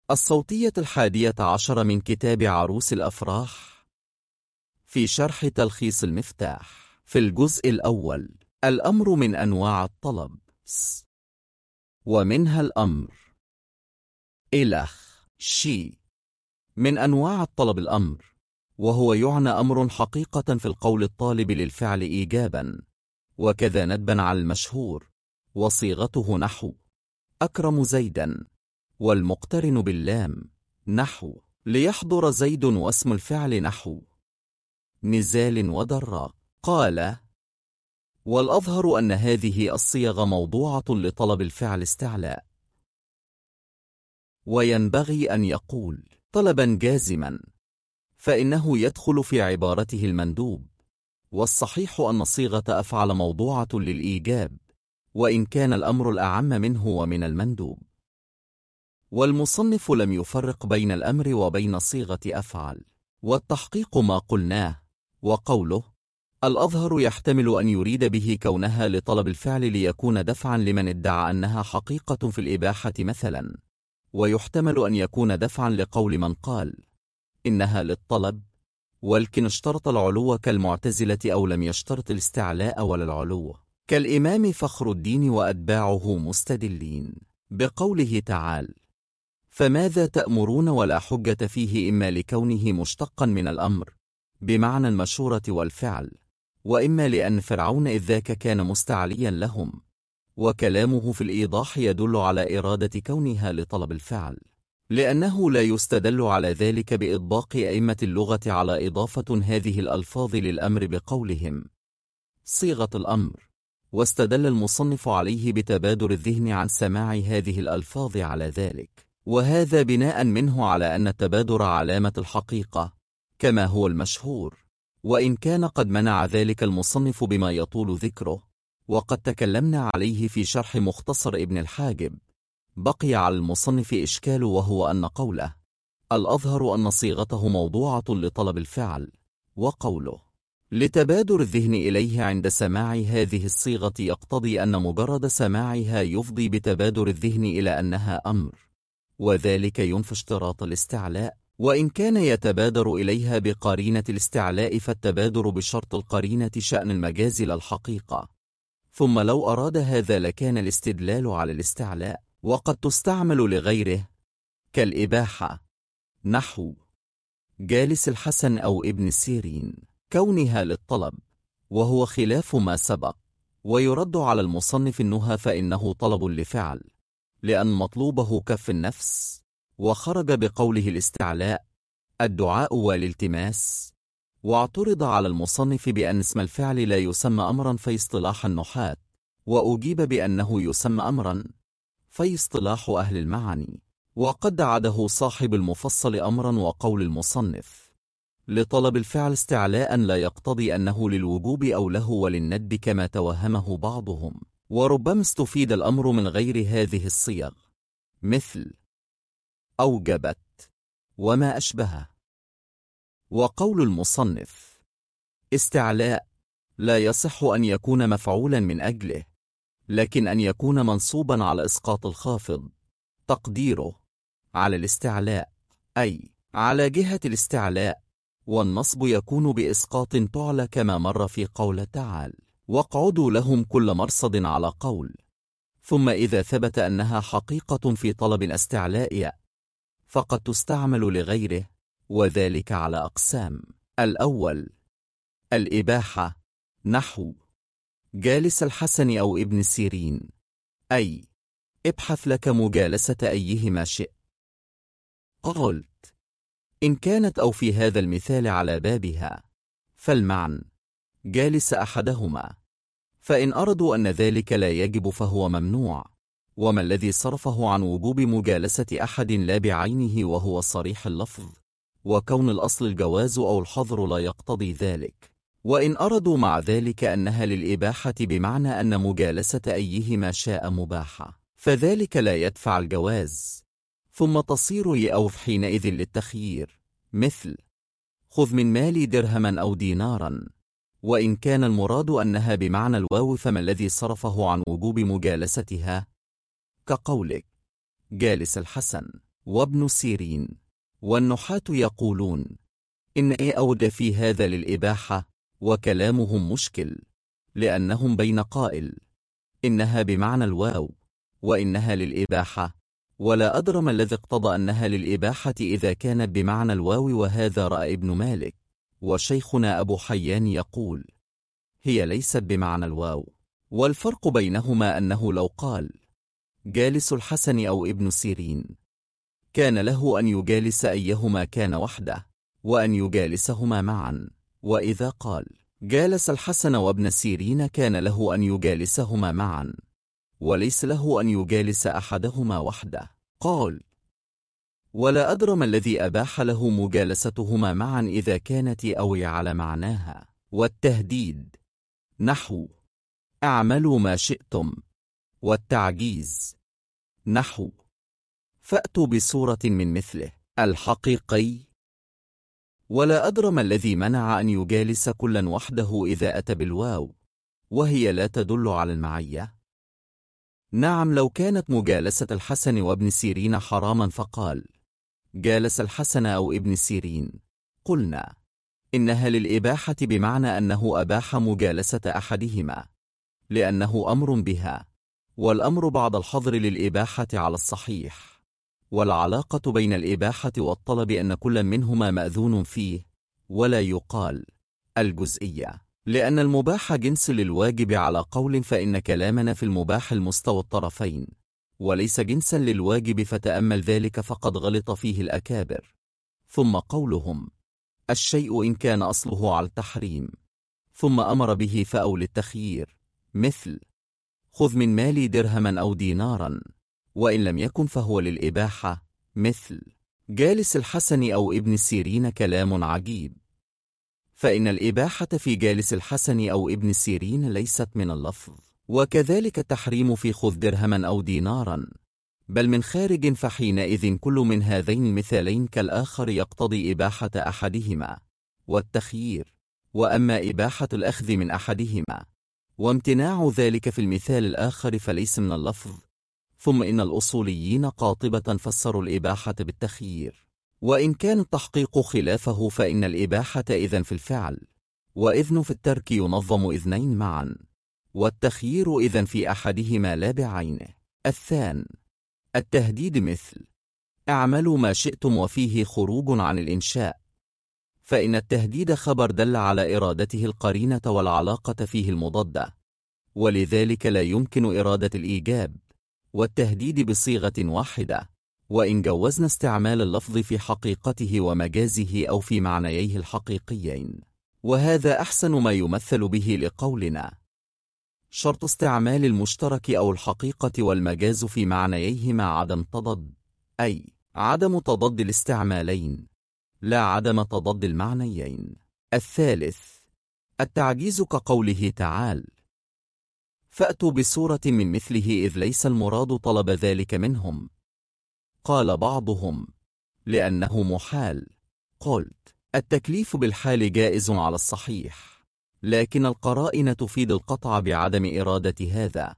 الصوتية 11 من كتاب عروس الأفراح في شرح تلخيص المفتاح. في الجزء الأول: الأمر من أنواع الطلب، ومنها الأمر. إلخ شي من أنواع الطلب الأمر، وهو يعنى أمر حقيقة في القول الطالب للفعل إيجابا، وكذا ندبا على المشهور، وصيغته نحو أكرم زيدا، والمقترن باللام نحو ليحضر زيد، واسم الفعل نحو نزال ودراء. قال: والأظهر أن هذه الصيغ موضوعة لطلب الفعل استعلاء، وينبغي أن يقول طلبا جازما، فإنه يدخل في عبارته المندوب، والصحيح أن صيغة أفعل موضوعة للإيجاب، وإن كان الأمر الأعم منه ومن المندوب. والمصنف لم يفرق بين الأمر وبين صيغة أفعل، والتحقيق ما قلناه. وقوله الأظهر يحتمل أن يريد به كونها لطلب الفعل ليكون دفعا لمن ادعى أنها حقيقة في الإباحة مثلا، ويحتمل أن يكون دفعا لقول من قال إنها للطلب ولكن اشترط العلو كالمعتزلة، أو لم يشترط الاستعلاء ولا العلو كالإمام فخر الدين وأتباعه، مستدلين بقوله تعالى: فماذا تأمرون، ولا حجة فيه، إما لكونه مشتقا من الأمر بمعنى المشورة والفعل، وإما لأن فرعون إذ ذاك كان مستعليا لهم، وكلامه في الإيضاح يدل على إرادة كونها لطلب الفعل، لأنه لا يستدل على ذلك بإطباق أئمة اللغة على إضافة هذه الألفاظ للأمر بقولهم صيغة الأمر، واستدل المصنف عليه بتبادر الذهن عن سماع هذه الألفاظ على ذلك، وهذا بناء منه على أن التبادر علامة الحقيقة كما هو المشهور، وإن كان قد منع ذلك المصنف بما يطول ذكره، وقد تكلمنا عليه في شرح مختصر ابن الحاجب. بقي على المصنف إشكال، وهو أن قوله الأظهر أن صيغته موضوعة لطلب الفعل، وقوله لتبادر الذهن إليه عند سماع هذه الصيغة يقتضي أن مجرد سماعها يفضي بتبادر الذهن إلى أنها أمر، وذلك ينفي اشتراط الاستعلاء، وإن كان يتبادر إليها بقرينة الاستعلاء، فالتبادر بشرط القرينة شأن المجاز لا الحقيقة. ثم لو أراد هذا لكان الاستدلال على الاستعلاء، وقد تستعمل لغيره كالإباحة نحو جالس الحسن أو ابن سيرين، كونها للطلب، وهو خلاف ما سبق. ويرد على المصنف النهى فإنه طلب لفعل، لأن مطلوبه كف النفس، وخرج بقوله الاستعلاء الدعاء والالتماس. واعترض على المصنف بأن اسم الفعل لا يسمى أمرا في اصطلاح النحاة، وأجيب بأنه يسمى أمرا في اصطلاح أهل المعاني، وقد عده صاحب المفصل أمرا. وقول المصنف لطلب الفعل استعلاء لا يقتضي أنه للوجوب أو له وللندب كما توهمه بعضهم، وربما استفيد الأمر من غير هذه الصيغ، مثل أوجبت وما أشبهه. وقول المصنف استعلاء لا يصح أن يكون مفعولا من أجله، لكن أن يكون منصوبا على إسقاط الخافض، تقديره على الاستعلاء أي على جهة الاستعلاء، والنصب يكون بإسقاط تعلى كما مر في قول تعالى: واقعدوا لهم كل مرصد على قول. ثم إذا ثبت أنها حقيقة في طلب استعلاء فقد تستعمل لغيره، وذلك على أقسام. الأول الإباحة نحو جالس الحسن أو ابن سيرين، أي ابحث لك مجالسة أيهما شئ. قلت إن كانت أو في هذا المثال على بابها فالمعنى جالس أحدهما، فإن أردوا أن ذلك لا يجب فهو ممنوع. وما الذي صرفه عن وجوب مجالسة أحد لا بعينه وهو صريح اللفظ، وكون الأصل الجواز أو الحظر لا يقتضي ذلك. وإن أردوا مع ذلك أنها للإباحة بمعنى أن مجالسة أيهما شاء مباحة، فذلك لا يدفع الجواز، ثم تصير يأو حينئذ للتخيير، مثل خذ من مالي درهما أو دينارا. وإن كان المراد أنها بمعنى الواو فما الذي صرفه عن وجوب مجالستها، كقولك جالس الحسن. وابن سيرين والنحاة يقولون إن أود في هذا للإباحة، وكلامهم مشكل، لأنهم بين قائل إنها بمعنى الواو وإنها للإباحة، ولا أدرى ما الذي اقتضى أنها للإباحة إذا كانت بمعنى الواو، وهذا رأى ابن مالك. وشيخنا أبو حيان يقول هي ليست بمعنى الواو، والفرق بينهما أنه لو قال جالس الحسن أو ابن سيرين كان له أن يجالس أيهما كان وحده، وأن يجالسهما معا، وإذا قال جالس الحسن وابن سيرين كان له أن يجالسهما معا، وليس له أن يجالس أحدهما وحده. قال ولا أدرى ما الذي أباح له مجالستهما معا إذا كانت أوي على معناها. والتهديد نحو اعملوا ما شئتم، والتعجيز نحو فأتوا بسورة من مثله الحقيقي. ولا أدرى ما الذي منع أن يجالس كلا وحده إذا أتى بالواو، وهي لا تدل على المعية. نعم، لو كانت مجالسة الحسن وابن سيرين حراما فقال جالس الحسن أو ابن سيرين، قلنا إنها للإباحة بمعنى أنه أباح مجالسة أحدهما لأنه أمر بها، والأمر بعد الحظر للإباحة على الصحيح. والعلاقة بين الإباحة والطلب أن كل منهما مأذون فيه، ولا يقال الجزئية، لأن المباح جنس للواجب على قول، فإن كلامنا في المباح المستوى الطرفين، وليس جنسا للواجب، فتأمل ذلك فقد غلط فيه الأكابر. ثم قولهم الشيء إن كان أصله على التحريم ثم أمر به فأو للتخيير، مثل خذ من مالي درهما أو دينارا، وإن لم يكن فهو للإباحة، مثل جالس الحسن أو ابن سيرين كلام عجيب، فإن الإباحة في جالس الحسن أو ابن سيرين ليست من اللفظ، وكذلك التحريم في خذ درهما أو دينارا، بل من خارج، فحينئذ كل من هذين المثالين كالآخر يقتضي إباحة أحدهما والتخيير، وأما إباحة الأخذ من أحدهما وامتناع ذلك في المثال الآخر فليس من اللفظ. ثم إن الأصوليين قاطبة فسروا الإباحة بالتخيير، وإن كان التحقيق خلافه، فإن الإباحة إذن في الفعل، وإذن في الترك ينظم إذنين معا، والتخيير إذن في أحدهما لا بعينه. الثان التهديد، مثل اعملوا ما شئتم، وفيه خروج عن الإنشاء، فإن التهديد خبر دل على إرادته القرينة والعلاقة فيه المضادة، ولذلك لا يمكن إرادة الإيجاب والتهديد بصيغة واحدة، وإن جوزنا استعمال اللفظ في حقيقته ومجازه أو في معنييه الحقيقيين، وهذا أحسن ما يمثل به لقولنا شرط استعمال المشترك أو الحقيقة والمجاز في معنييهما عدم تضاد، أي عدم تضاد الاستعمالين لا عدم تضاد المعنيين. الثالث التعجيز، كقوله تعالى فأتوا بسورة من مثله، إذ ليس المراد طلب ذلك منهم. قال بعضهم لأنه محال. قلت التكليف بالحال جائز على الصحيح، لكن القرائن تفيد القطع بعدم إرادة هذا،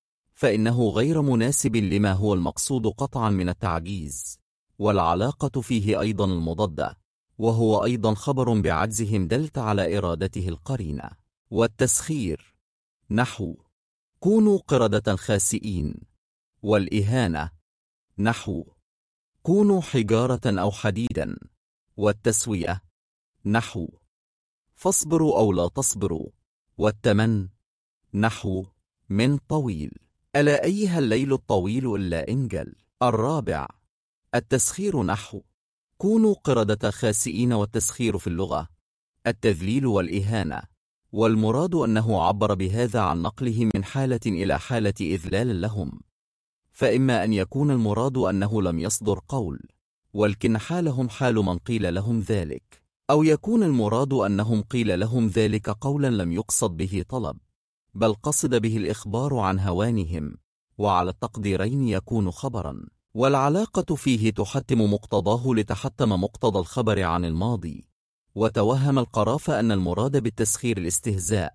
فإنه غير مناسب لما هو المقصود قطعا من التعجيز، والعلاقة فيه أيضا المضادة، وهو أيضا خبر بعجزهم دلت على إرادته القرينة. والتسخير نحو كونوا قردة خاسئين، والإهانة نحو كونوا حجارة أو حديدا، والتسوية نحو فاصبروا أو لا تصبروا، والتمن نحو من طويل ألا أيها الليل الطويل إلا إنجل. الرابع التسخير نحو كونوا قردة خاسئين، والتسخير في اللغة التذليل والإهانة، والمراد أنه عبر بهذا عن نقلهم من حالة إلى حالة إذلال لهم، فإما أن يكون المراد أنه لم يصدر قول، ولكن حالهم حال من قيل لهم ذلك، أو يكون المراد أنهم قيل لهم ذلك قولا لم يقصد به طلب، بل قصد به الإخبار عن هوانهم، وعلى التقديرين يكون خبرا، والعلاقة فيه تحتم مقتضاه لتحتم مقتضى الخبر عن الماضي، وتوهم القرافة أن المراد بالتسخير الاستهزاء،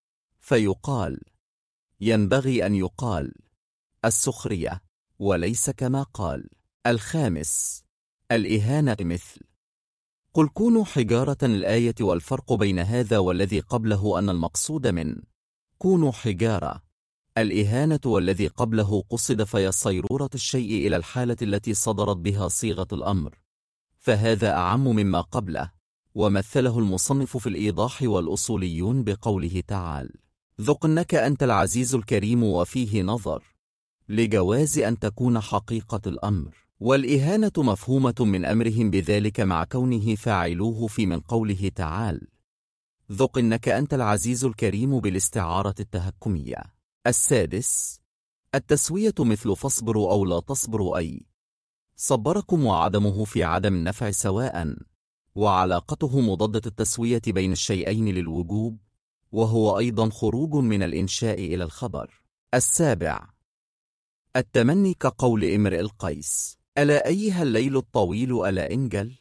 فيقال ينبغي أن يقال السخرية، وليس كما قال الخامس الإهانة مثل قل كونوا حجارة الآية. والفرق بين هذا والذي قبله أن المقصود من كونوا حجارة الإهانة، والذي قبله قصد في صيرورة الشيء إلى الحالة التي صدرت بها صيغة الأمر، فهذا أعم مما قبله. ومثله المصنف في الإيضاح والأصوليون بقوله تعالى ذق إنك أنت العزيز الكريم، وفيه نظر لجواز أن تكون حقيقة الأمر والإهانة مفهومة من أمرهم بذلك مع كونه فاعلوه في من قوله تعالى ذق إنك أنت العزيز الكريم بالاستعارة التهكمية. السادس التسوية مثل فاصبروا أو لا تصبروا، أي صبركم، وعدمه في عدم النفع سواء، وعلاقته مضادة التسوية بين الشيئين للوجوب، وهو أيضا خروج من الإنشاء إلى الخبر. السابع التمني كقول امرئ القيس ألا أيها الليل الطويل ألا انجل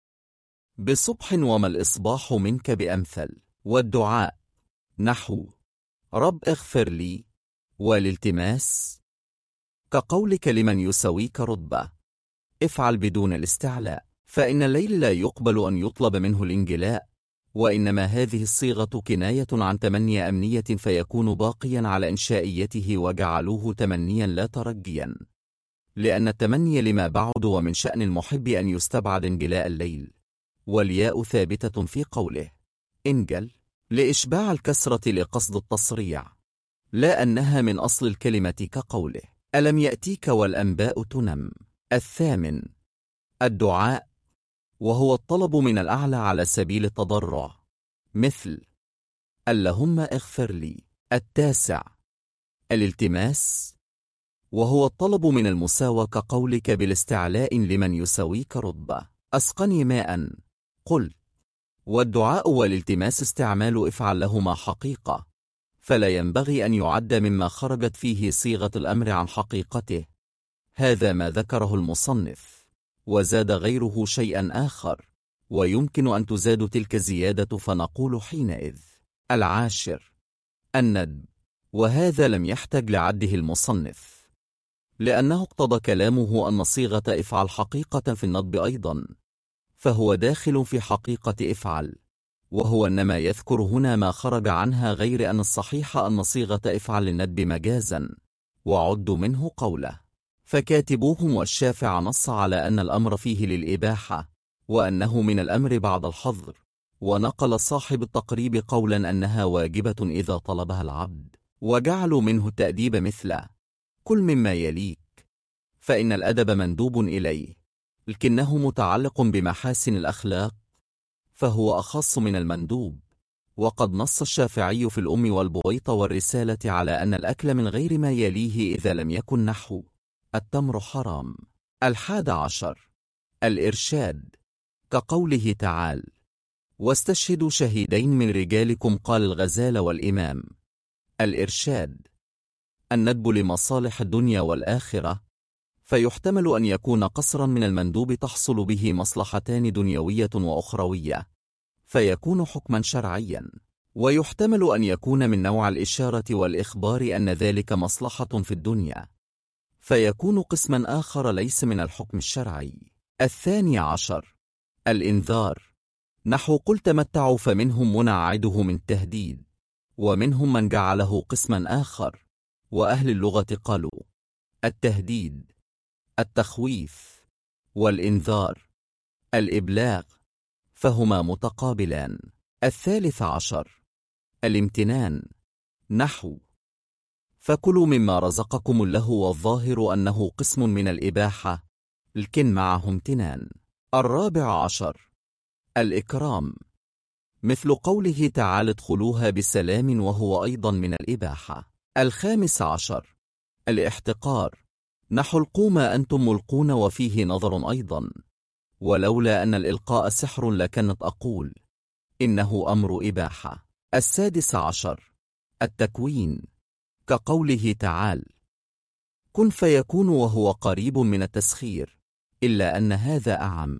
بصبح وما الإصباح منك بأمثل. والدعاء نحو رب اغفر لي، والالتماس كقولك لمن يسويك رتبة افعل بدون الاستعلاء، فإن الليل لا يقبل أن يطلب منه الانجلاء، وإنما هذه الصيغة كناية عن تمني أمنية فيكون باقيا على إنشائيته، وجعلوه تمنيا لا ترجيا، لأن التمني لما بعد، ومن شأن المحب أن يستبعد انجلاء الليل. والياء ثابتة في قوله انجل لإشباع الكسرة لقصد التصريع، لا أنها من أصل الكلمة كقوله ألم يأتيك والأنباء تنم. الثامن الدعاء، وهو الطلب من الأعلى على سبيل التضرع، مثل اللهم اغفر لي. التاسع الالتماس، وهو الطلب من المساواة كقولك بالاستعلاء لمن يساويك رتبة أسقني ماء قل. والدعاء والالتماس استعمال افعل لهما حقيقة، فلا ينبغي أن يعد مما خرجت فيه صيغة الأمر عن حقيقته. هذا ما ذكره المصنف، وزاد غيره شيئا آخر، ويمكن أن تزاد تلك الزيادة فنقول حينئذ. العاشر الندب، وهذا لم يحتج لعده المصنف، لأنه اقتضى كلامه أن صيغة افعل حقيقة في الندب أيضا، فهو داخل في حقيقة افعل، وهو إنما يذكر هنا ما خرج عنها، غير أن الصحيح أن صيغة افعل للندب مجازا، وعد منه قوله فكاتبوهم. والشافع نص على أن الأمر فيه للإباحة، وأنه من الأمر بعد الحظر، ونقل صاحب التقريب قولا أنها واجبة إذا طلبها العبد، وجعلوا منه التأديب مثل كل مما يليك، فإن الأدب مندوب إليه، لكنه متعلق بمحاسن الأخلاق، فهو أخص من المندوب. وقد نص الشافعي في الأم والبويط والرسالة على أن الأكل من غير ما يليه إذا لم يكن نحو التمر حرام. 11 الإرشاد، كقوله تعالى واستشهدوا شهيدين من رجالكم، قال الغزال والإمام. الإرشاد الندب لمصالح الدنيا والآخرة، فيحتمل أن يكون قصرا من المندوب تحصل به مصلحتان دنيوية وأخروية، فيكون حكما شرعيا، ويحتمل أن يكون من نوع الإشارة والإخبار أن ذلك مصلحة في الدنيا، فيكون قسما آخر ليس من الحكم الشرعي. 12 الإنذار، نحو قل تمتعوا، فمنهم منعده من التهديد، ومنهم من جعله قسما آخر، وأهل اللغة قالوا التهديد التخويف، والإنذار الإبلاغ، فهما متقابلان. 13 الامتنان، نحو فكلوا مما رزقكم الله، والظاهر أنه قسم من الإباحة، لكن معه امتنان. 14 الإكرام، مثل قوله تعالى ادخلوها بسلام، وهو أيضا من الإباحة. 15 الاحتقار، نحو القوا ما أنتم ملقون، وفيه نظر أيضا، ولولا أن الإلقاء سحر لكانت أقول إنه أمر إباحة. 16 التكوين، كقوله تعالى كن فيكون، وهو قريب من التسخير، إلا أن هذا أعم.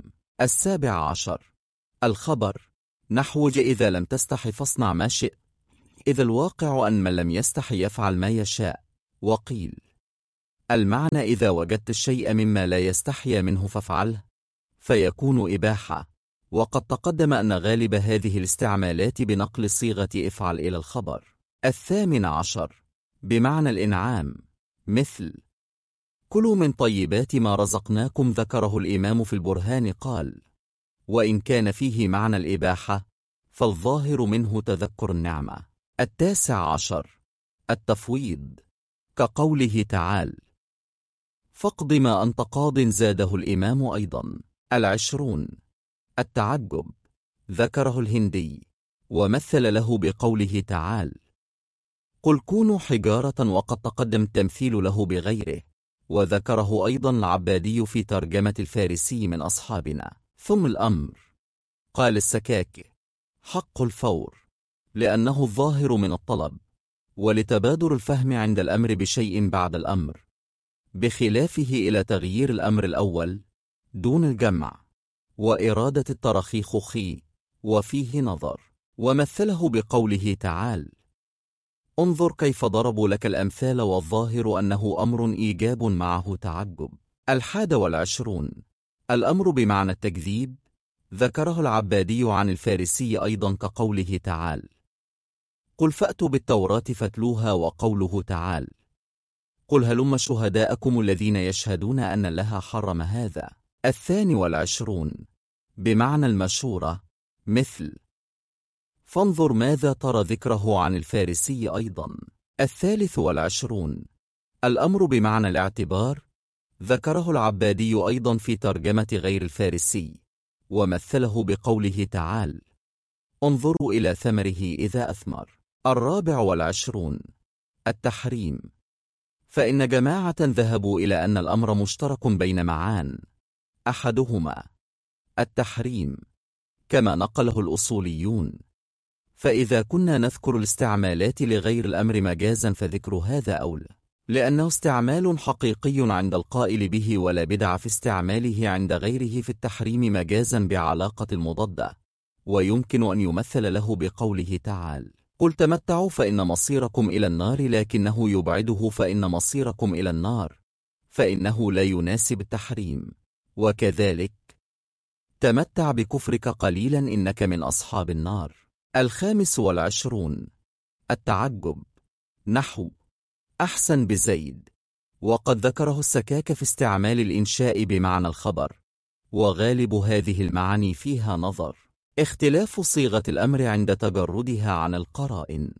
17 الخبر، نحو إذا لم تستح فاصنع ما شئت، إذا الواقع أن من لم يستح يفعل ما يشاء. وقيل المعنى إذا وجدت الشيء مما لا يستحيا منه فافعله، فيكون إباحة. وقد تقدم أن غالب هذه الاستعمالات بنقل صيغة افعل إلى الخبر. 18 بمعنى الإنعام، مثل كلوا من طيبات ما رزقناكم. ذكره الإمام في البرهان قال: وإن كان فيه معنى الإباحة فالظاهر منه تذكر النعمة. 19 التفويض، كقوله تعالى: فاقض ما أنت قاض. زاده الإمام أيضا. 20 التعجب، ذكره الهندي ومثل له بقوله تعالى: قل كونوا حجارة. وقد تقدم التمثيل له بغيره، وذكره أيضا العبادي في ترجمة الفارسي من أصحابنا. ثم الأمر، قال السكاكي: حق الفور، لأنه الظاهر من الطلب، ولتبادر الفهم عند الأمر بشيء بعد الأمر، بخلافه إلى تغيير الأمر الأول دون الجمع وإرادة الترخيخ خي، وفيه نظر. ومثله بقوله تعالى: انظر كيف ضربوا لك الأمثال. والظاهر أنه أمر إيجاب معه تعجب. 21 الأمر بمعنى التكذيب، ذكره العبادي عن الفارسي أيضا كقوله تعالى: قل فأتوا بالتوراة فاتلوها. وقوله تعالى: قل هلم شهداءكم الذين يشهدون أن الله حرم هذا. 22 بمعنى المشورة، مثل فانظر ماذا ترى. ذكره عن الفارسي أيضا. 23 الأمر بمعنى الاعتبار، ذكره العبادي أيضا في ترجمة غير الفارسي، ومثله بقوله تعالى: انظروا إلى ثمره إذا أثمر. 24 التحريم، فإن جماعة ذهبوا إلى أن الأمر مشترك بين معان، أحدهما التحريم كما نقله الأصوليون. فإذا كنا نذكر الاستعمالات لغير الأمر مجازا فذكر هذا أولى، لأنه استعمال حقيقي عند القائل به، ولا بدع في استعماله عند غيره في التحريم مجازا بعلاقة المضادة. ويمكن أن يمثل له بقوله تعالى: قل تمتعوا فإن مصيركم إلى النار. لكنه يبعده فإن مصيركم إلى النار، فإنه لا يناسب التحريم. وكذلك تمتع بكفرك قليلا إنك من أصحاب النار. 25 التعجب، نحو أحسن بزيد. وقد ذكره السكاك في استعمال الإنشاء بمعنى الخبر، وغالب هذه المعاني فيها نظر، اختلاف صيغة الأمر عند تجردها عن القرائن.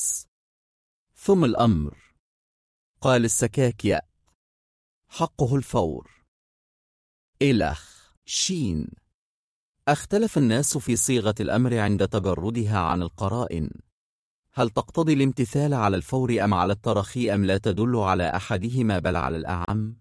ثم الأمر، قال السكاكي: حقه الفور. إلخ شين، اختلف الناس في صيغة الأمر عند تجردها عن القرائن، هل تقتضي الامتثال على الفور أم على الترخي، أم لا تدل على أحدهما بل على الأعم؟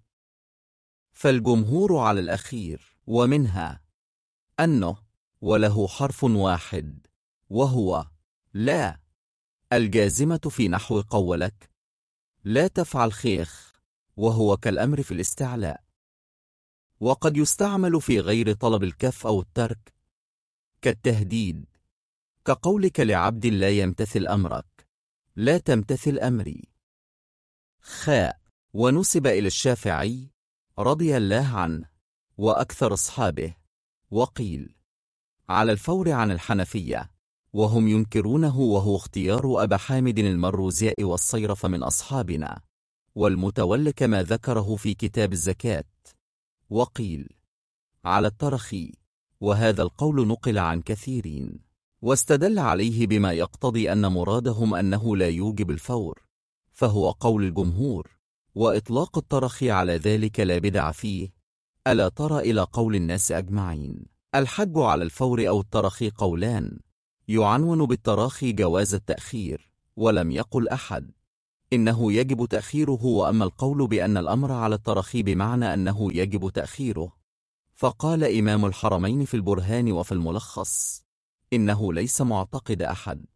فالجمهور على الأخير، ومنها أنه وله حرف واحد وهو لا، الجازمة في نحو قولك لا تفعل خيخ، وهو كالأمر في الاستعلاء. وقد يستعمل في غير طلب الكف أو الترك، كالتهديد، كقولك لعبد لا يمتثل أمرك لا تمتثل أمري. خاء، ونسب إلى الشافعي رضي الله عنه وأكثر أصحابه، وقيل على الفور عن الحنفية، وهم ينكرونه، وهو اختيار أبا حامد المروزي والصيرف من أصحابنا، والمتولي كما ذكره في كتاب الزكاة. وقيل على الترخي، وهذا القول نقل عن كثيرين، واستدل عليه بما يقتضي أن مرادهم أنه لا يوجب الفور، فهو قول الجمهور، وإطلاق الترخي على ذلك لا بدع فيه. ألا ترى إلى قول الناس أجمعين؟ الحج على الفور أو الترخي قولان، يعنون بالتراخي جواز التأخير، ولم يقل أحد إنه يجب تأخيره. وأما القول بأن الأمر على الترخي بمعنى أنه يجب تأخيره، فقال إمام الحرمين في البرهان وفي الملخص إنه ليس معتقد أحد.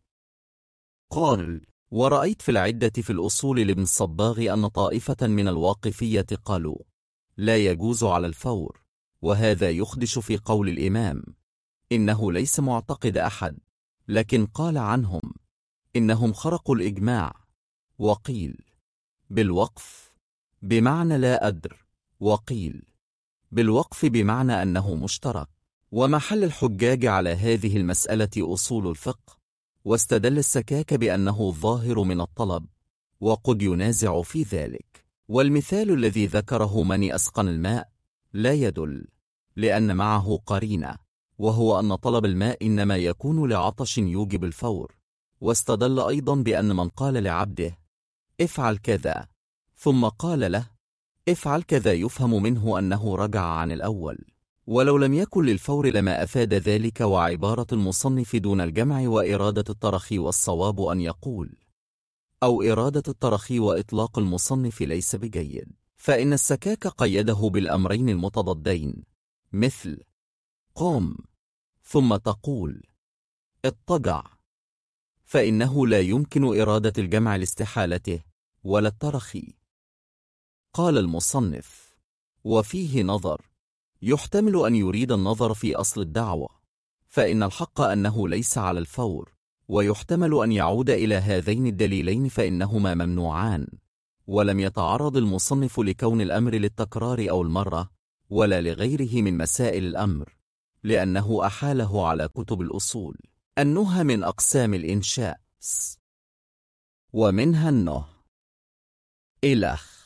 قال: ورأيت في العدة في الأصول لابن الصباغ أن طائفة من الواقفية قالوا لا يجوز على الفور، وهذا يخدش في قول الإمام إنه ليس معتقد أحد، لكن قال عنهم إنهم خرقوا الإجماع. وقيل بالوقف بمعنى لا أدر، وقيل بالوقف بمعنى أنه مشترك. ومحل الحجاج على هذه المسألة أصول الفقه، واستدل السكاك بأنه الظاهر من الطلب، وقد ينازع في ذلك. والمثال الذي ذكره من أسقن الماء لا يدل، لأن معه قرينة، وهو أن طلب الماء إنما يكون لعطش يوجب الفور. واستدل أيضا بأن من قال لعبده افعل كذا ثم قال له افعل كذا يفهم منه أنه رجع عن الأول، ولو لم يكن للفور لما أفاد ذلك. وعبارة المصنف دون الجمع وإرادة الترخي، والصواب أن يقول أو إرادة الترخي وإطلاق المصنف ليس بجيد، فإن السكاك قيده بالأمرين المتضادين، مثل قم ثم تقول اضطجع، فإنه لا يمكن إرادة الجمع لاستحالته ولا الترخي. قال المصنف: وفيه نظر، يحتمل أن يريد النظر في أصل الدعوة، فإن الحق أنه ليس على الفور، ويحتمل أن يعود إلى هذين الدليلين فإنهما ممنوعان. ولم يتعرض المصنف لكون الأمر للتكرار أو المرة ولا لغيره من مسائل الأمر، لأنه أحاله على كتب الأصول. النهى من أقسام الإنشاء، ومنها النهى إلخ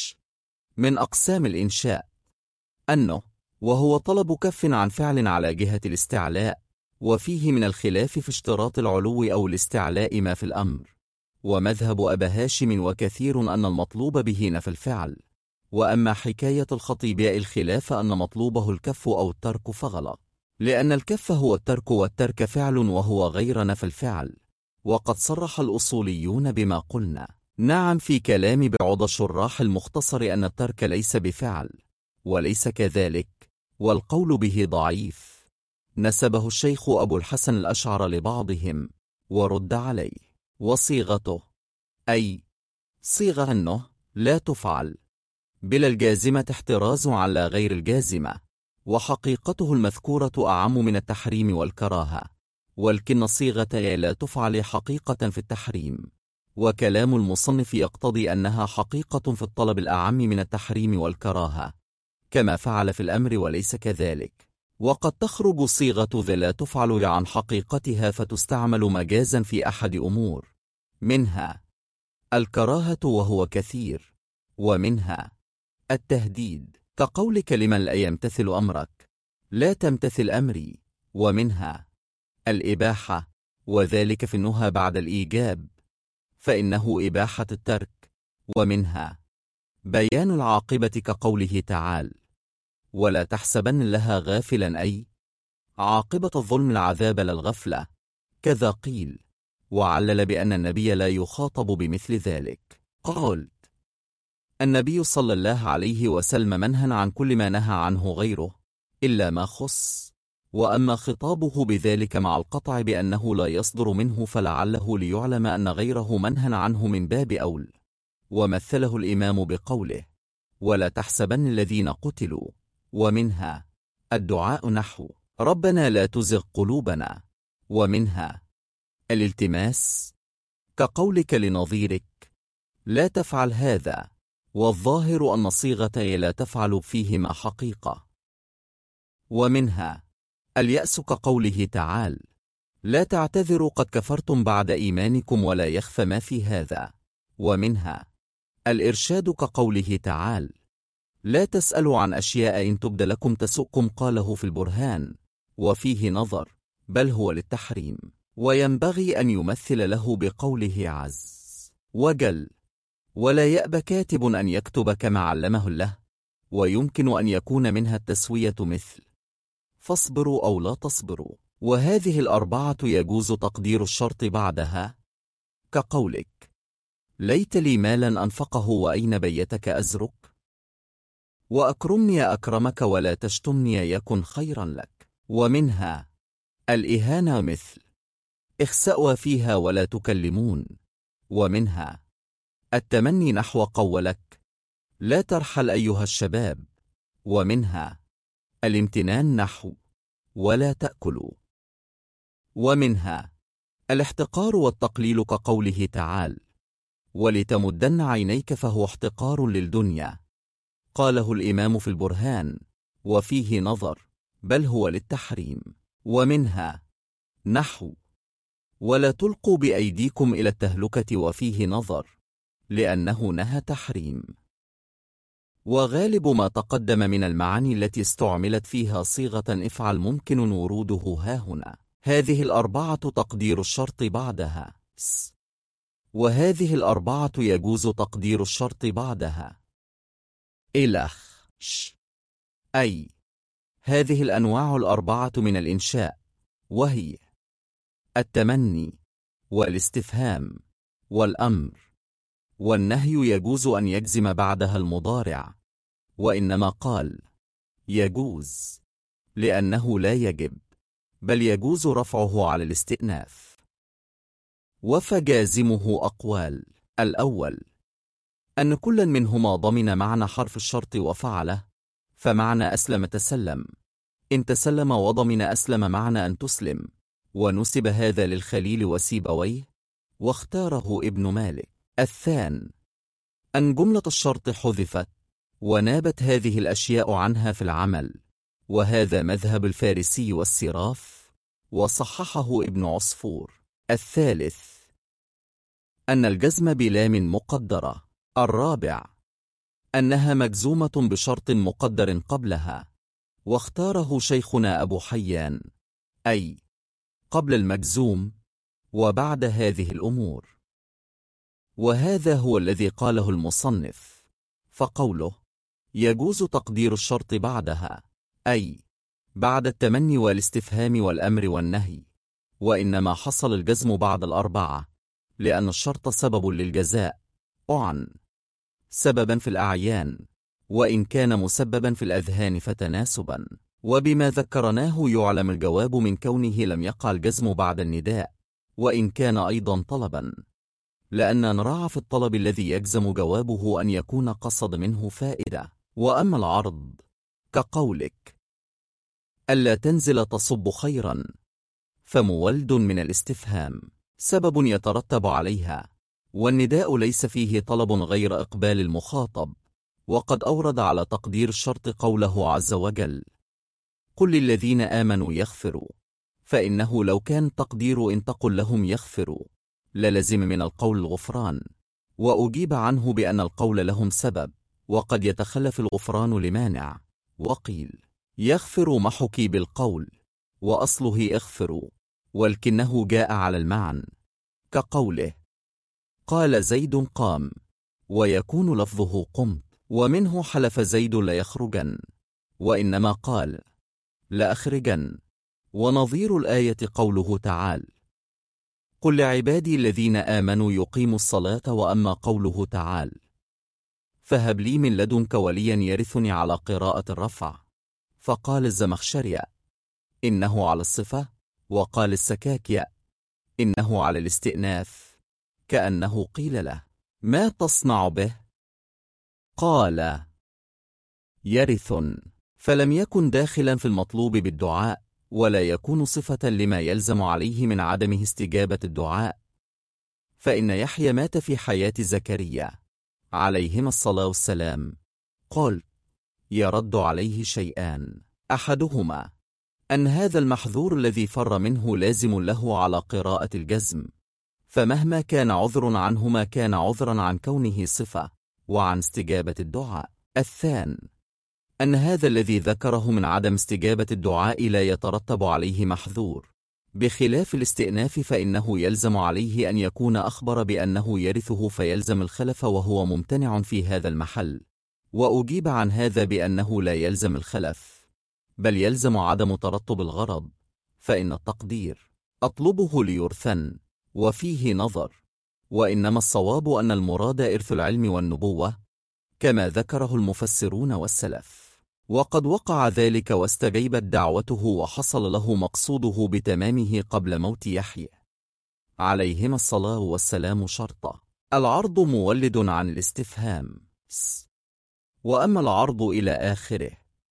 من أقسام الإنشاء. النهى وهو طلب كف عن فعل على جهة الاستعلاء، وفيه من الخلاف في اشتراط العلو أو الاستعلاء ما في الأمر. ومذهب أبا هاشم وكثير أن المطلوب به نفي الفعل. وأما حكاية الخطيبياء الخلاف أن مطلوبه الكف أو الترك فغلط، لأن الكف هو الترك، والترك فعل وهو غير نفي الفعل. وقد صرح الأصوليون بما قلنا نعم في كلام بعض الشراح المختصر أن الترك ليس بفعل، وليس كذلك، والقول به ضعيف. نسبه الشيخ أبو الحسن الأشعر لبعضهم ورد عليه. وصيغته أي صيغة أنه لا تفعل بلا الجازمة احتراز على غير الجازمة، وحقيقته المذكورة أعم من التحريم والكراهة، ولكن صيغة لا تفعل حقيقة في التحريم. وكلام المصنف يقتضي أنها حقيقة في الطلب الأعم من التحريم والكراهة، كما فعل في الأمر وليس كذلك. وقد تخرج صيغة ذا لا تفعل عن حقيقتها فتستعمل مجازا في أحد أمور، منها الكراهة وهو كثير، ومنها التهديد كقولك لمن لا يمتثل أمرك لا تمتثل أمري، ومنها الإباحة، وذلك في النهى بعد الإيجاب فإنه إباحة الترك، ومنها بيان العاقبة كقوله تعالى: ولا تحسبن لها غافلا، أي عاقبة الظلم العذاب للغفلة. كذا قيل، وعلل بأن النبي لا يخاطب بمثل ذلك. قال النبي صلى الله عليه وسلم منهى عن كل ما نهى عنه غيره إلا ما خص. وأما خطابه بذلك مع القطع بأنه لا يصدر منه فلعله ليعلم أن غيره منهى عنه من باب أول. ومثله الإمام بقوله: ولا تحسبن الذين قتلوا، ومنها الدعاء نحو ربنا لا تزغ قلوبنا، ومنها الالتماس كقولك لنظيرك لا تفعل هذا، والظاهر أن صيغة لا تفعل فيهما حقيقة. ومنها اليأس كقوله تعالى: لا تعتذروا قد كفرتم بعد إيمانكم ولا يخفى ما في هذا. ومنها الإرشاد كقوله تعالى: لا تسألوا عن أشياء إن تبد لكم تسؤكم، قاله في البرهان. وفيه نظر، بل هو للتحريم، وينبغي أن يمثل له بقوله عز وجل: ولا يأبى كاتب أن يكتب كما علمه الله. ويمكن أن يكون منها التسوية، مثل فاصبروا أو لا تصبروا. وهذه الأربعة يجوز تقدير الشرط بعدها، كقولك: ليت لي مالا أنفقه وأين بيتك أزرك، وأكرمني أكرمك ولا تشتمني يكن خيرا لك. ومنها الإهانة، مثل اخسأوا فيها ولا تكلمون. ومنها التمني نحو قولك: لا ترحل أيها الشباب. ومنها الامتنان نحو ولا تأكلوا. ومنها الاحتقار والتقليل كقوله تعالى: ولتمدن عينيك فهو احتقار للدنيا. قاله الإمام في البرهان، وفيه نظر، بل هو للتحريم. ومنها نحو ولا تلقوا بأيديكم إلى التهلكة، وفيه نظر، لأنه نهى تحريم. وغالب ما تقدم من المعاني التي استعملت فيها صيغة افعل ممكن وروده هاهنا. هذه الأربعة تقدير الشرط بعدها وهذه الأربعة يجوز تقدير الشرط بعدها إلخ أي. هذه الأنواع الأربعة من الإنشاء، وهي التمني والاستفهام والأمر والنهي، يجوز أن يجزم بعدها المضارع، وإنما قال يجوز لأنه لا يجب، بل يجوز رفعه على الاستئناف. وفجازمه أقوال: الأول أن كلا منهما ضمن معنى حرف الشرط وفعله، فمعنى أسلم تسلم، إن تسلم وضمن أسلم معنى أن تسلم، ونسب هذا للخليل وسيبويه، واختاره ابن مالك. الثان أن جملة الشرط حذفت ونابت هذه الأشياء عنها في العمل، وهذا مذهب الفارسي والسراف، وصححه ابن عصفور. الثالث أن الجزم بلام مقدرة. الرابع أنها مجزومة بشرط مقدر قبلها، واختاره شيخنا أبو حيان، أي قبل المجزوم وبعد هذه الأمور. وهذا هو الذي قاله المصنف، فقوله يجوز تقدير الشرط بعدها، أي بعد التمني والاستفهام والأمر والنهي، وإنما حصل الجزم بعد الأربعة، لأن الشرط سبب للجزاء، سببا في الأعيان، وإن كان مسببا في الأذهان فتناسبا. وبما ذكرناه يعلم الجواب من كونه لم يقع الجزم بعد النداء، وإن كان أيضا طلبا، لأن نراعى في الطلب الذي يجزم جوابه أن يكون قصد منه فائدة. وأما العرض كقولك ألا تنزل تصب خيرا، فمولد من الاستفهام، سبب يترتب عليها، والنداء ليس فيه طلب غير إقبال المخاطب. وقد أورد على تقدير الشرط قوله عز وجل قل للذين آمنوا يغفروا، فإنه لو كان تقدير إن تقل لهم يغفروا للزم من القول الغفران، وأجيب عنه بأن القول لهم سبب، وقد يتخلف الغفران لمانع، وقيل يغفر محكي بالقول، وأصله اغفروا، ولكنه جاء على المعنى، كقوله قال زيد قام، ويكون لفظه قمت، ومنه حلف زيد ليخرجن، وإنما قال لأخرجن. ونظير الآية قوله تعالى قل لعبادي الذين آمنوا يقيموا الصلاة، وأما قوله تعالى فهب لي من لدنك وليا يرثني على قراءة الرفع، فقال الزمخشري إنه على الصفة، وقال السكاكي إنه على الاستئناف، كأنه قيل له ما تصنع به؟ قال يرث، فلم يكن داخلا في المطلوب بالدعاء، ولا يكون صفة لما يلزم عليه من عدمه استجابة الدعاء، فإن يحيى مات في حياة زكريا عليهما الصلاة والسلام. قلت يرد عليه شيئان: أحدهما أن هذا المحذور الذي فر منه لازم له على قراءة الجزم، فمهما كان عذر عنهما كان عذرا عن كونه صفة وعن استجابة الدعاء. الثاني أن هذا الذي ذكره من عدم استجابة الدعاء لا يترتب عليه محذور، بخلاف الاستئناف فإنه يلزم عليه أن يكون أخبر بأنه يرثه فيلزم الخلف، وهو ممتنع في هذا المحل. وأجيب عن هذا بأنه لا يلزم الخلف، بل يلزم عدم ترتب الغرض، فإن التقدير أطلبه ليرثن، وفيه نظر، وإنما الصواب أن المراد إرث العلم والنبوة، كما ذكره المفسرون والسلف. وقد وقع ذلك واستجيبت دعوته، وحصل له مقصوده بتمامه قبل موت يحيى عليهما الصلاة والسلام شرطا. العرض مولد عن الاستفهام. وأما العرض إلى آخره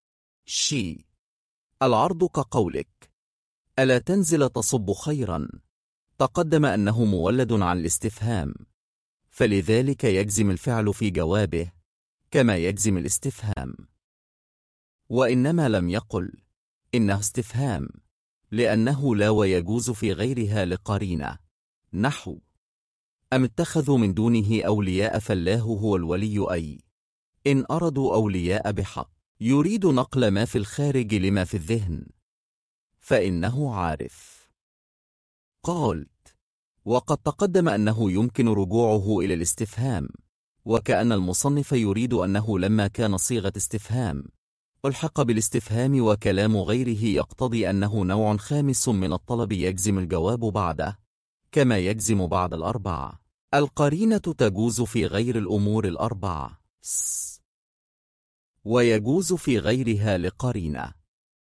العرض كقولك ألا تنزل تصب خيرا، تقدم أنه مولد عن الاستفهام، فلذلك يجزم الفعل في جوابه كما يجزم الاستفهام. وإنما لم يقل إنه استفهام لأنه لا ويجوز في غيرها لقرينة، نحو أم اتخذوا من دونه أولياء فالله هو الولي، أي إن أرادوا أولياء بحق يريد نقل ما في الخارج لما في الذهن، فإنه عارف. قالت: وقد تقدم أنه يمكن رجوعه إلى الاستفهام، وكأن المصنف يريد أنه لما كان صيغة استفهام ألحق بالاستفهام وكلام غيره يقتضي أنه نوع خامس من الطلب يجزم الجواب بعده كما يجزم بعد الأربعة. القرينة تجوز في غير الأمور الأربعة ويجوز في غيرها لقرينة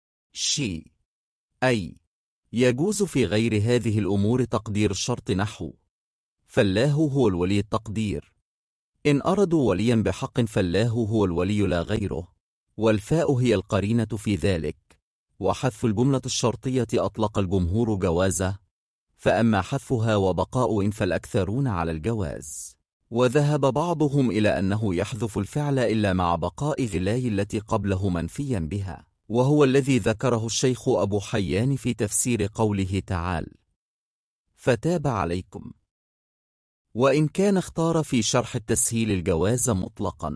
أي يجوز في غير هذه الأمور تقدير الشرط، نحو فالله هو الولي، التقدير إن أرادوا وليا بحق فالله هو الولي لا غيره، والفاء هي القرينة في ذلك. وحذف الجملة الشرطية أطلق الجمهور جوازه، فأما حذفها وبقاء إن فالأكثرون على الجواز، وذهب بعضهم إلى أنه يحذف الفعل إلا مع بقاء غلاي التي قبله منفيا بها، وهو الذي ذكره الشيخ أبو حيان في تفسير قوله تعالى فتاب عليكم، وإن كان اختار في شرح التسهيل الجواز مطلقا.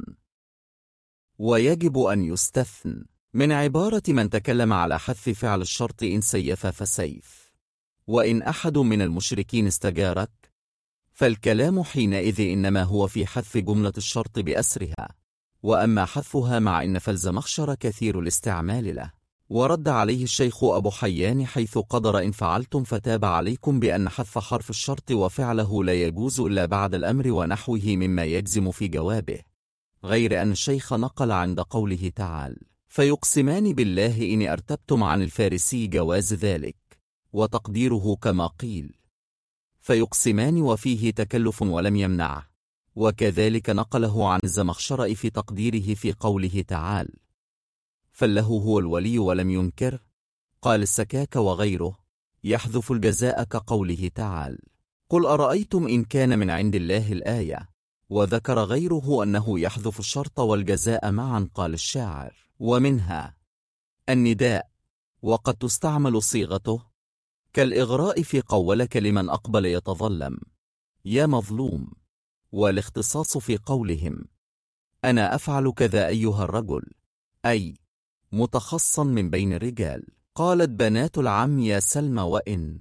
ويجب أن يستثنى من عبارة من تكلم على حذف فعل الشرط إن سيف فسيف، وإن أحد من المشركين استجارك، فالكلام حينئذ إنما هو في حذف جملة الشرط بأسرها، وأما حذفها مع إن فالزمخشر كثير الاستعمال له. ورد عليه الشيخ أبو حيان حيث قدر إن فعلتم فتاب عليكم بأن حذف حرف الشرط وفعله لا يجوز إلا بعد الأمر ونحوه مما يجزم في جوابه، غير أن الشيخ نقل عند قوله تعالى فيقسمان بالله إن ارتبتم عن الفارسي جواز ذلك، وتقديره كما قيل فيقسمان وفيه تكلف ولم يمنعه، وكذلك نقله عن الزمخشري في تقديره في قوله تعالى فله هو الولي ولم ينكر. قال السكاك وغيره يحذف الجزاء كقوله تعالى قل أرأيتم إن كان من عند الله الآية، وذكر غيره أنه يحذف الشرط والجزاء معا. قال الشاعر ومنها النداء، وقد تستعمل صيغته كالإغراء في قولك لمن أقبل يتظلم يا مظلوم، والاختصاص في قولهم أنا أفعل كذا أيها الرجل، أي متخصا من بين الرجال. قالت بنات العم يا سلمى وإن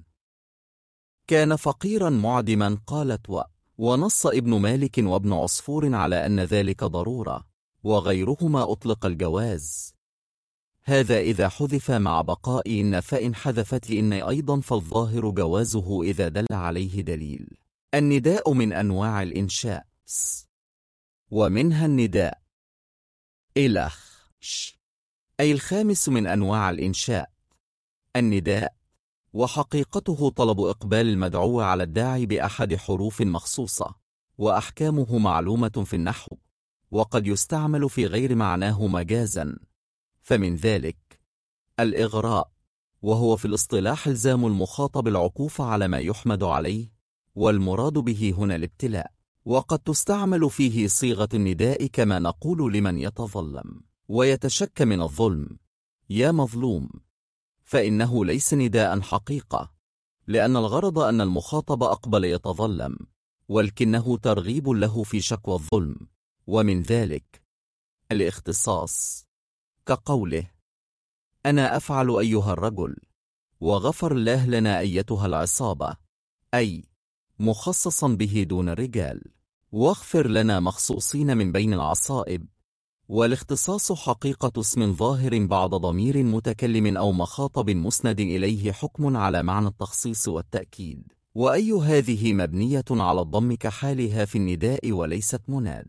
كان فقيرا معدما، قالت ونص ابن مالك وابن عصفور على أن ذلك ضرورة، وغيرهما أطلق الجواز. هذا إذا حذف مع بقاء إن، فإن حذفت إن أيضا فالظاهر جوازه إذا دل عليه دليل. النداء من أنواع الإنشاء، ومنها النداء إلخ أي الخامس من أنواع الإنشاء. النداء وحقيقته طلب إقبال المدعو على الداعي بأحد حروف مخصوصة، وأحكامه معلومة في النحو، وقد يستعمل في غير معناه مجازا، فمن ذلك الإغراء، وهو في الاصطلاح إلزام المخاطب العكوف على ما يحمد عليه، والمراد به هنا الابتلاء. وقد تستعمل فيه صيغة النداء كما نقول لمن يتظلم ويتشك من الظلم يا مظلوم، فإنه ليس نداء حقيقة، لأن الغرض أن المخاطب أقبل يتظلم، ولكنه ترغيب له في شكوى الظلم. ومن ذلك الاختصاص كقوله أنا أفعل أيها الرجل، وغفر الله لنا أيتها العصابة، أي مخصصا به دون الرجال، واغفر لنا مخصوصين من بين العصائب. والاختصاص حقيقة اسم ظاهر بعد ضمير متكلم أو مخاطب مسند إليه، حكم على معنى التخصيص والتأكيد، وأي هذه مبنية على الضم كحالها في النداء وليست مناد.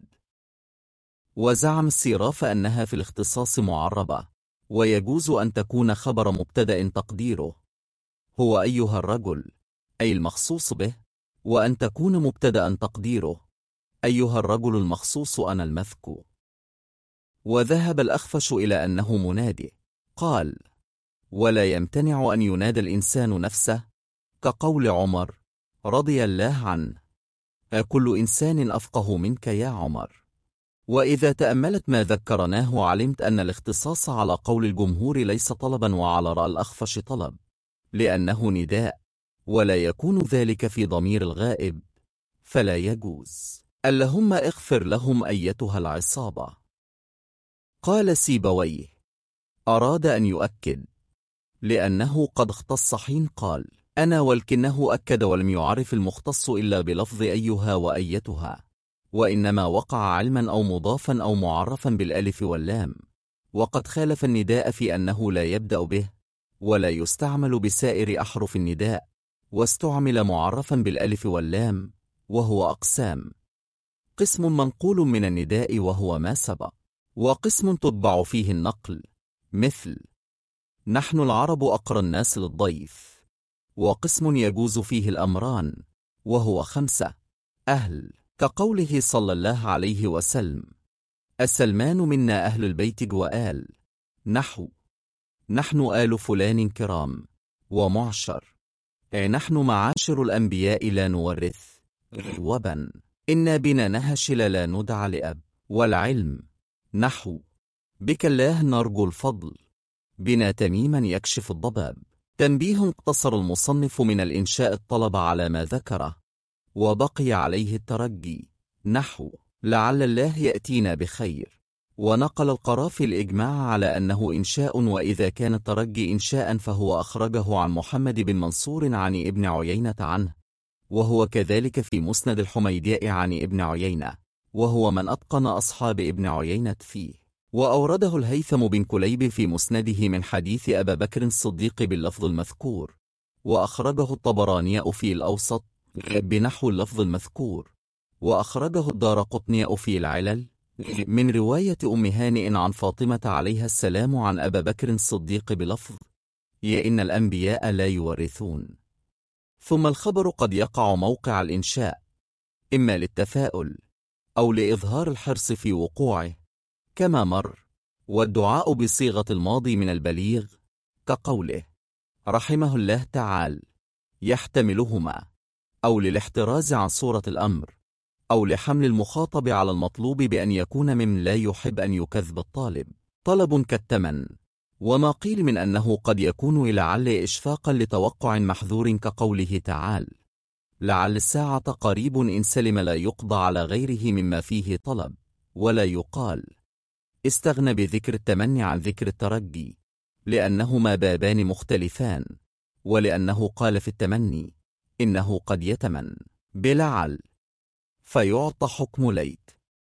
وزعم السراف أنها في الاختصاص معربة، ويجوز أن تكون خبر مبتدأ تقديره هو أيها الرجل أي المخصوص به، وأن تكون مبتدأ تقديره أيها الرجل المخصوص أنا المذكور. وذهب الأخفش إلى أنه منادي، قال ولا يمتنع أن ينادى الإنسان نفسه، كقول عمر رضي الله عنه أكل إنسان أفقه منك يا عمر؟ وإذا تأملت ما ذكرناه علمت أن الاختصاص على قول الجمهور ليس طلبا، وعلى رأي الأخفش طلب، لأنه نداء، ولا يكون ذلك في ضمير الغائب، فلا يجوز. اللهم اغفر لهم أيتها العصابة. قال سيبويه: أراد أن يؤكد، لأنه قد اختص حين قال أنا، ولكنه أكد ولم يعرف المختص إلا بلفظ أيها وأيتها، وإنما وقع علما أو مضافا أو معرفا بالألف واللام، وقد خالف النداء في أنه لا يبدأ به ولا يستعمل بسائر أحرف النداء، واستعمل معرفا بالألف واللام، وهو أقسام: قسم منقول من النداء وهو ما سبق، وقسم تتبع فيه النقل مثل نحن العرب أقرى الناس للضيف، وقسم يجوز فيه الأمران وهو 5 أهل، كقوله صلى الله عليه وسلم: السلمان منا أهل البيت وآل، نحو نحن آل فلان كرام ومعشر، نحن معاشر الأنبياء لا نورث وبن، إنا بنا نهشل لا ندع لأب، والعلم نحو بك الله نرجو الفضل، بنا تميما يكشف الضباب. تنبيه: اقتصر المصنف من الإنشاء الطلب على ما ذكره، وبقي عليه الترجي، نحو لعل الله يأتينا بخير، ونقل القرافي الإجماع على أنه إنشاء، وإذا كان الترجي إنشاء فهو أخرجه عن محمد بن منصور عن ابن عيينة عنه، وهو كذلك في مسند الحميدي عن ابن عيينة، وهو من أتقن أصحاب ابن عيينة فيه، وأورده الهيثم بن كليب في مسنده من حديث أبا بكر الصديق باللفظ المذكور، وأخرجه الطبراني في الأوسط بنحو اللفظ المذكور، وأخرجه الدارقطني في العلل من رواية أم هانئ عن فاطمة عليها السلام عن أبا بكر الصديق بلفظ يا إن الأنبياء لا يورثون. ثم الخبر قد يقع موقع الإنشاء، إما للتفاؤل أو لإظهار الحرص في وقوعه كما مر، والدعاء بصيغة الماضي من البليغ، كقوله رحمه الله تعالى يحتملهما، أو للاحتراز عن صورة الأمر، أو لحمل المخاطب على المطلوب بأن يكون ممن لا يحب أن يكذب الطالب، طلب كالتمن. وما قيل من أنه قد يكون لعل إشفاقا لتوقع محذور، كقوله تعالى لعل الساعة قريب إن سلم لا يقضى على غيره مما فيه طلب، ولا يقال استغنى بذكر التمني عن ذكر الترجي، لأنهما بابان مختلفان، ولأنه قال في التمني إنه قد يتمن بلعل فيعطى حكم ليت،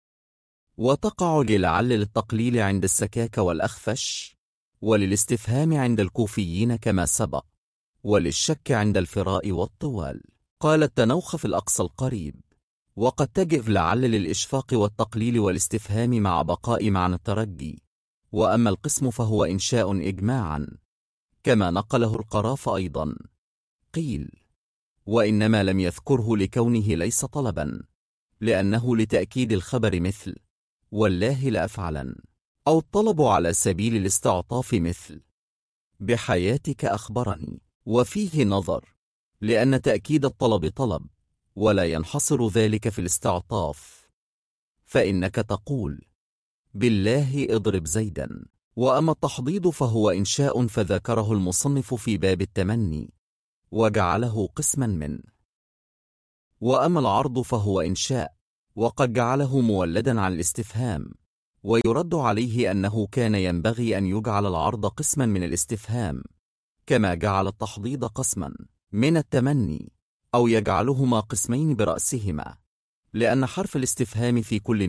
وتقع للعل للتقليل عند السكاك والأخفش، وللاستفهام عند الكوفيين كما سبق، وللشك عند الفراء والطوال. قال التنوخ في الأقصى القريب: وقد تجئ لعل للإشفاق والتقليل والاستفهام مع بقاء معنى الترجي، وأما القسم فهو إنشاء إجماعا كما نقله القراف أيضا. قيل وإنما لم يذكره لكونه ليس طلبا، لأنه لتأكيد الخبر مثل والله لأفعلن، أو الطلب على سبيل الاستعطاف مثل بحياتك أخبرني. وفيه نظر، لأن تأكيد الطلب طلب، ولا ينحصر ذلك في الاستعطاف، فإنك تقول بالله اضرب زيدا. وأما التحضيض فهو إنشاء، فذكره المصنف في باب التمني وجعله قسما منه. وأما العرض فهو إنشاء، وقد جعله مولدا عن الاستفهام، ويرد عليه أنه كان ينبغي أن يجعل العرض قسما من الاستفهام، كما جعل التحضيض قسما من التمني، أو يجعلهما قسمين برأسهما، لأن حرف الاستفهام في كل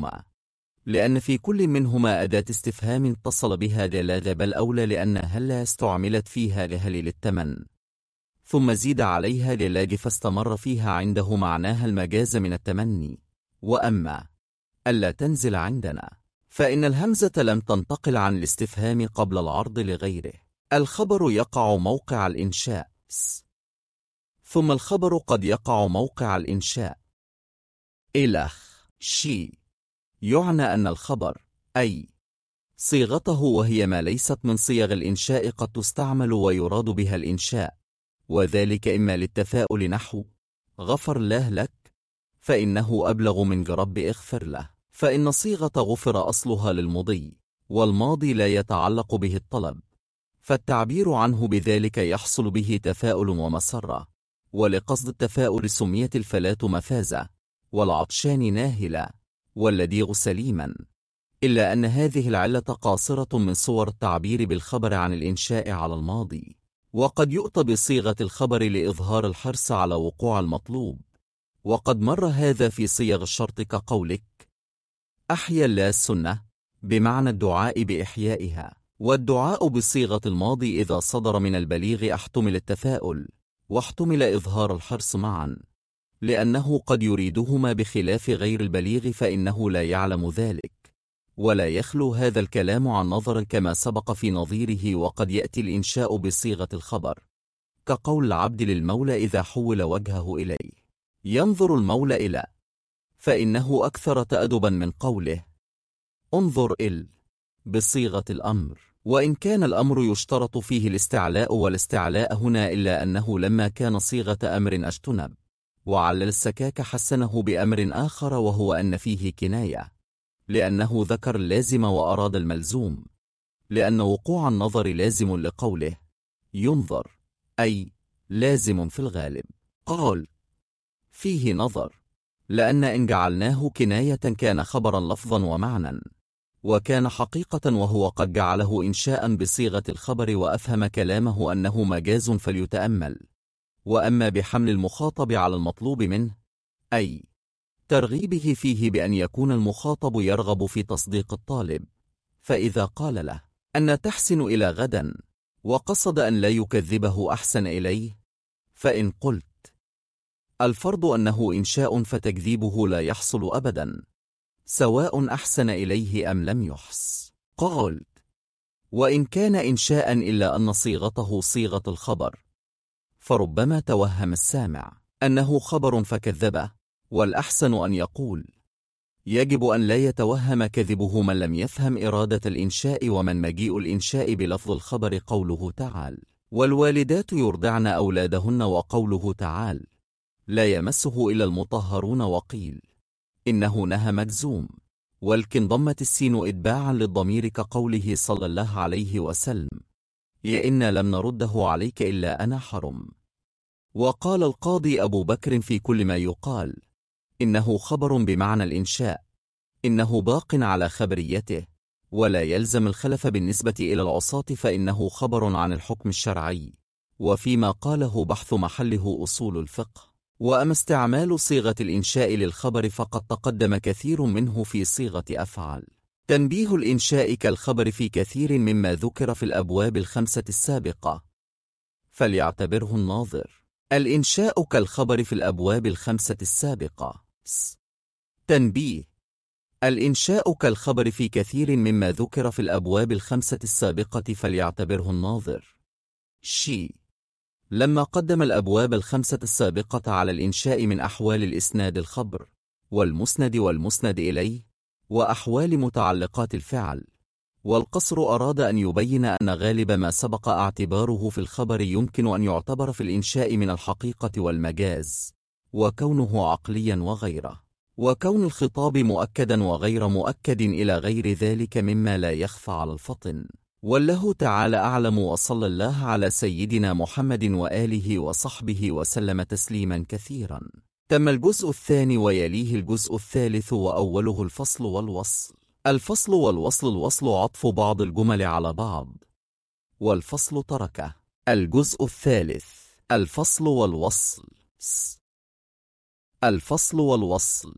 منهما أداة استفهام اتصل بها دلالة، بل أولى لأن هلا استعملت فيها لهل للتمن، ثم زيد عليها للاج فاستمر فيها عنده معناها المجاز من التمني. وأما ألا تنزل عندنا فإن الهمزة لم تنتقل عن الاستفهام قبل العرض لغيره. الخبر يقع موقع الإنشاء، ثم الخبر قد يقع موقع الإنشاء. إلخ شي، يعنى أن الخبر أي صيغته، وهي ما ليست من صيغ الإنشاء، قد تستعمل ويراد بها الإنشاء، وذلك إما للتفاؤل نحو غفر الله لك فإنه أبلغ من رب اغفر له، فإن صيغة غفر أصلها للمضي، والماضي لا يتعلق به الطلب، فالتعبير عنه بذلك يحصل به تفاؤل ومسرة، ولقصد التفاؤل سميت الفلاة مفازة، والعطشان ناهلة، واللديغ سليما، إلا أن هذه العلة قاصرة من صور التعبير بالخبر عن الإنشاء على الماضي، وقد يؤتى بصيغة الخبر لإظهار الحرص على وقوع المطلوب، وقد مر هذا في صيغ الشرط كقولك أحيا الله السنة، بمعنى الدعاء بإحيائها، والدعاء بصيغة الماضي إذا صدر من البليغ احتمل التفاؤل واحتمل إظهار الحرص معا، لأنه قد يريدهما بخلاف غير البليغ فإنه لا يعلم ذلك، ولا يخلو هذا الكلام عن نظر كما سبق في نظيره. وقد يأتي الإنشاء بصيغة الخبر كقول العبد للمولى إذا حول وجهه إليه ينظر المولى إلى، فإنه أكثر تأدبا من قوله انظر إل بصيغة الأمر، وإن كان الأمر يشترط فيه الاستعلاء والاستعلاء هنا، إلا أنه لما كان صيغة أمر اجتنب، وعلل السكاك حسنه بأمر آخر وهو أن فيه كناية، لأنه ذكر اللازم وأراد الملزوم، لأن وقوع النظر لازم لقوله ينظر، أي لازم في الغالب. قال فيه نظر، لأن إن جعلناه كناية كان خبرا لفظا ومعنى، وكان حقيقة وهو قد جعله إنشاء بصيغة الخبر وأفهم كلامه أنه مجاز فليتأمل. وأما بحمل المخاطب على المطلوب منه، أي ترغيبه فيه بأن يكون المخاطب يرغب في تصديق الطالب، فإذا قال له أن تحسن إلى غدا وقصد أن لا يكذبه أحسن إليه، فإن قلت الفرض أنه إنشاء فتكذيبه لا يحصل أبدا سواء أحسن إليه أم لم يحس. قال وإن كان إنشاء إلا أن صيغته صيغة الخبر، فربما توهم السامع أنه خبر فكذبه، والأحسن أن يقول يجب أن لا يتوهم كذبه من لم يفهم إرادة الإنشاء. ومن مجيء الإنشاء بلفظ الخبر قوله تعالى والوالدات يرضعن أولادهن، وقوله تعالى لا يمسه إلا المطهرون، وقيل إنه نهى مجزوم، ولكن ضمت السين إتباعا للضمير كقوله صلى الله عليه وسلم يا إنا لم نرده عليك إلا أنا حرم. وقال القاضي أبو بكر في كل ما يقال إنه خبر بمعنى الإنشاء، إنه باق على خبريته، ولا يلزم الخلف بالنسبة إلى العصاة، فإنه خبر عن الحكم الشرعي، وفيما قاله بحث محله أصول الفقه. وأما استعمال صيغة الإنشاء للخبر فقد تقدم كثير منه في صيغة أفعال. تنبيه الإنشاء كالخبر في كثير مما ذكر في الأبواب الخمسة السابقة، فليعتبره الناظر. الإنشاء كالخبر في الأبواب الخمسة السابقة. تنبيه الإنشاء كالخبر في كثير مما ذكر في الأبواب الخمسة السابقة، فليعتبره الناظر. لما قدم الأبواب الخمسة السابقة على الإنشاء من أحوال الإسناد الخبر والمسند والمسند إليه وأحوال متعلقات الفعل، والقصر أراد أن يبين أن غالب ما سبق اعتباره في الخبر يمكن أن يعتبر في الإنشاء من الحقيقة والمجاز، وكونه عقليا وغيره، وكون الخطاب مؤكدا وغير مؤكد إلى غير ذلك مما لا يخفى على الفطن. والله تعالى أعلم، وصلى الله على سيدنا محمد وآله وصحبه وسلم تسليما كثيرا. تم الجزء الثاني ويليه الجزء الثالث، وأوله الفصل والوصل. الفصل والوصل: الوصل عطف بعض الجمل على بعض، والفصل تركه. الجزء الثالث: الفصل والوصل. الفصل والوصل.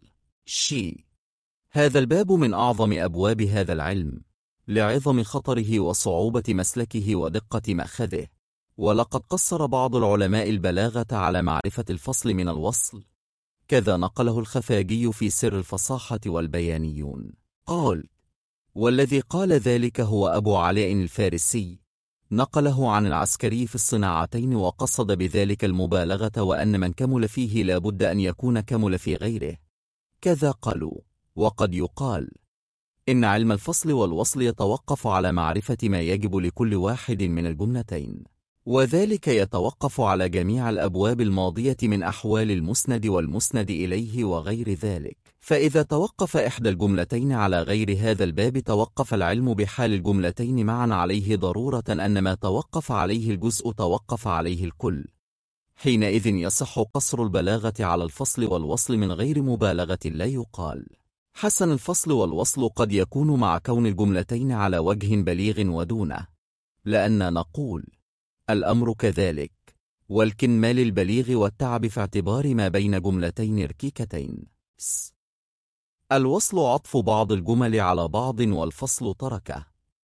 هذا الباب من أعظم أبواب هذا العلم لعظم خطره وصعوبة مسلكه ودقة مأخذه، ولقد قصر بعض العلماء البلاغة على معرفة الفصل من الوصل، كذا نقله الخفاجي في سر الفصاحة والبيانيون. قال: والذي قال ذلك هو أبو علي الفارسي، نقله عن العسكري في الصناعتين، وقصد بذلك المبالغة، وأن من كمل فيه لا بد أن يكون كمل في غيره، كذا قالوا. وقد يقال إن علم الفصل والوصل يتوقف على معرفة ما يجب لكل واحد من الجملتين، وذلك يتوقف على جميع الأبواب الماضية من أحوال المسند والمسند إليه وغير ذلك. فإذا توقف إحدى الجملتين على غير هذا الباب توقف العلم بحال الجملتين معا عليه ضرورة أن ما توقف عليه الجزء توقف عليه الكل. حينئذ يصح قصر البلاغة على الفصل والوصل من غير مبالغة. لا يقال حسن الفصل والوصل قد يكون مع كون الجملتين على وجه بليغ ودونه، لأن نقول الأمر كذلك، والكمال البليغ والتعب في اعتبار ما بين جملتين ركيكتين. الوصل عطف بعض الجمل على بعض والفصل تركه.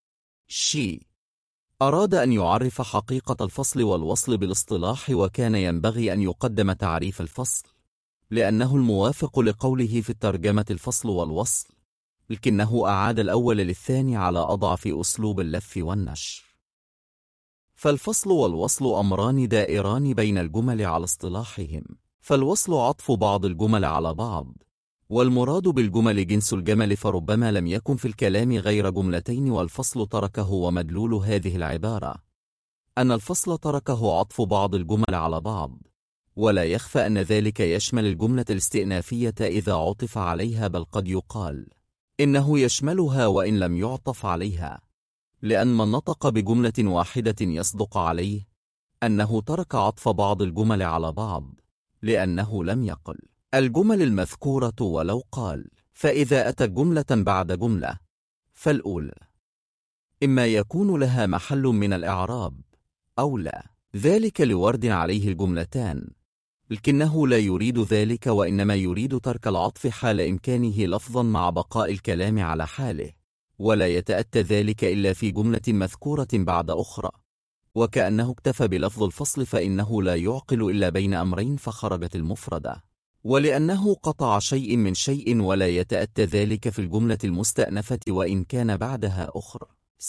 أراد أن يعرف حقيقة الفصل والوصل بالاصطلاح، وكان ينبغي أن يقدم تعريف الفصل لأنه الموافق لقوله في الترجمة الفصل والوصل، لكنه أعاد الأول للثاني على أضعف أسلوب اللف والنشر. فالفصل والوصل أمران دائران بين الجمل على اصطلاحهم. فالوصل عطف بعض الجمل على بعض، والمراد بالجمل جنس الجمل، فربما لم يكن في الكلام غير جملتين والفصل تركه. ومدلول هذه العبارة أن الفصل تركه عطف بعض الجمل على بعض، ولا يخفى أن ذلك يشمل الجملة الاستئنافية إذا عطف عليها، بل قد يقال إنه يشملها وإن لم يعطف عليها، لأن من نطق بجملة واحدة يصدق عليه أنه ترك عطف بعض الجمل على بعض، لأنه لم يقل الجمل المذكورة ولو قال. فإذا أتى جملة بعد جملة فالأولى إما يكون لها محل من الإعراب أو لا، ذلك لورد عليه الجملتان، لكنه لا يريد ذلك، وإنما يريد ترك العطف حال إمكانه لفظا مع بقاء الكلام على حاله، ولا يتأتى ذلك إلا في جملة مذكورة بعد أخرى، وكأنه اكتفى بلفظ الفصل فإنه لا يعقل إلا بين أمرين فخرجت المفردة، ولأنه قطع شيء من شيء، ولا يتأتى ذلك في الجملة المستأنفة وإن كان بعدها أخرى.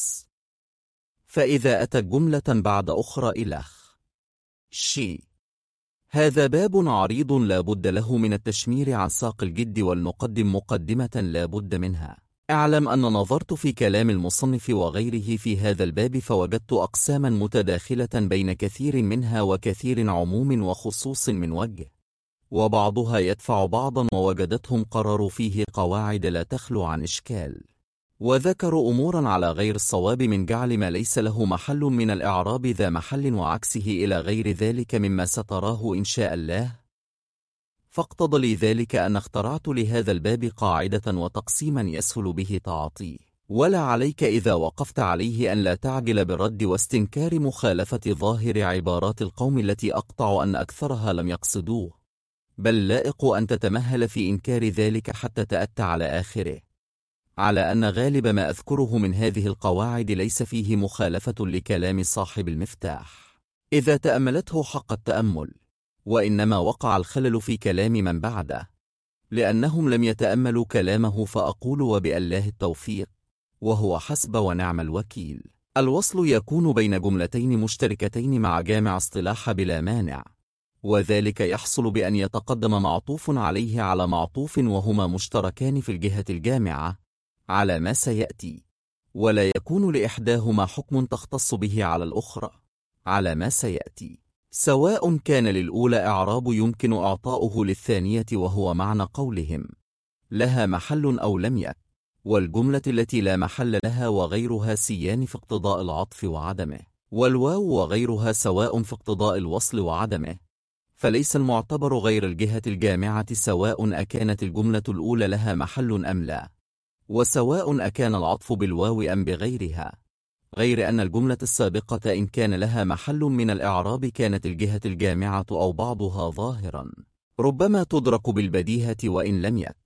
فإذا أتى جملة بعد أخرى إلخ هذا باب عريض لا بد له من التشمير عن ساق الجد، والنقدم مقدمة لا بد منها. اعلم أن نظرت في كلام المصنف وغيره في هذا الباب فوجدت أقساما متداخلة بين كثير منها وكثير عموم وخصوص من وجه، وبعضها يدفع بعضا، ووجدتهم قرروا فيه قواعد لا تخلو عن إشكال، وذكروا أمورا على غير الصواب من جعل ما ليس له محل من الإعراب ذا محل وعكسه إلى غير ذلك مما ستراه إن شاء الله. فاقتضى لي ذلك أن اخترعت لهذا الباب قاعدة وتقسيما يسهل به تعاطيه، ولا عليك إذا وقفت عليه أن لا تعجل بالرد واستنكار مخالفة ظاهر عبارات القوم التي أقطع أن أكثرها لم يقصدوه، بل لائق أن تتمهل في إنكار ذلك حتى تأتى على آخره، على أن غالب ما أذكره من هذه القواعد ليس فيه مخالفة لكلام صاحب المفتاح إذا تأملته حق التأمل، وإنما وقع الخلل في كلام من بعده لأنهم لم يتأملوا كلامه، فأقول وبالله التوفيق، وهو حسب ونعم الوكيل. الوصل يكون بين جملتين مشتركتين مع جامع اصطلاح بلا مانع، وذلك يحصل بأن يتقدم معطوف عليه على معطوف وهما مشتركان في الجهة الجامعة على ما سيأتي، ولا يكون لإحداهما حكم تختص به على الأخرى على ما سيأتي، سواء كان للأولى إعراب يمكن إعطاؤه للثانية، وهو معنى قولهم لها محل أو لم يك، والجملة التي لا محل لها وغيرها سيان في اقتضاء العطف وعدمه، والواو وغيرها سواء في اقتضاء الوصل وعدمه، فليس المعتبر غير الجهة الجامعة، سواء أكانت الجملة الأولى لها محل أم لا، وسواء أكان العطف بالواو أم بغيرها، غير أن الجملة السابقة إن كان لها محل من الإعراب كانت الجهة الجامعة أو بعضها ظاهرا ربما تدرك بالبديهة، وإن لم يك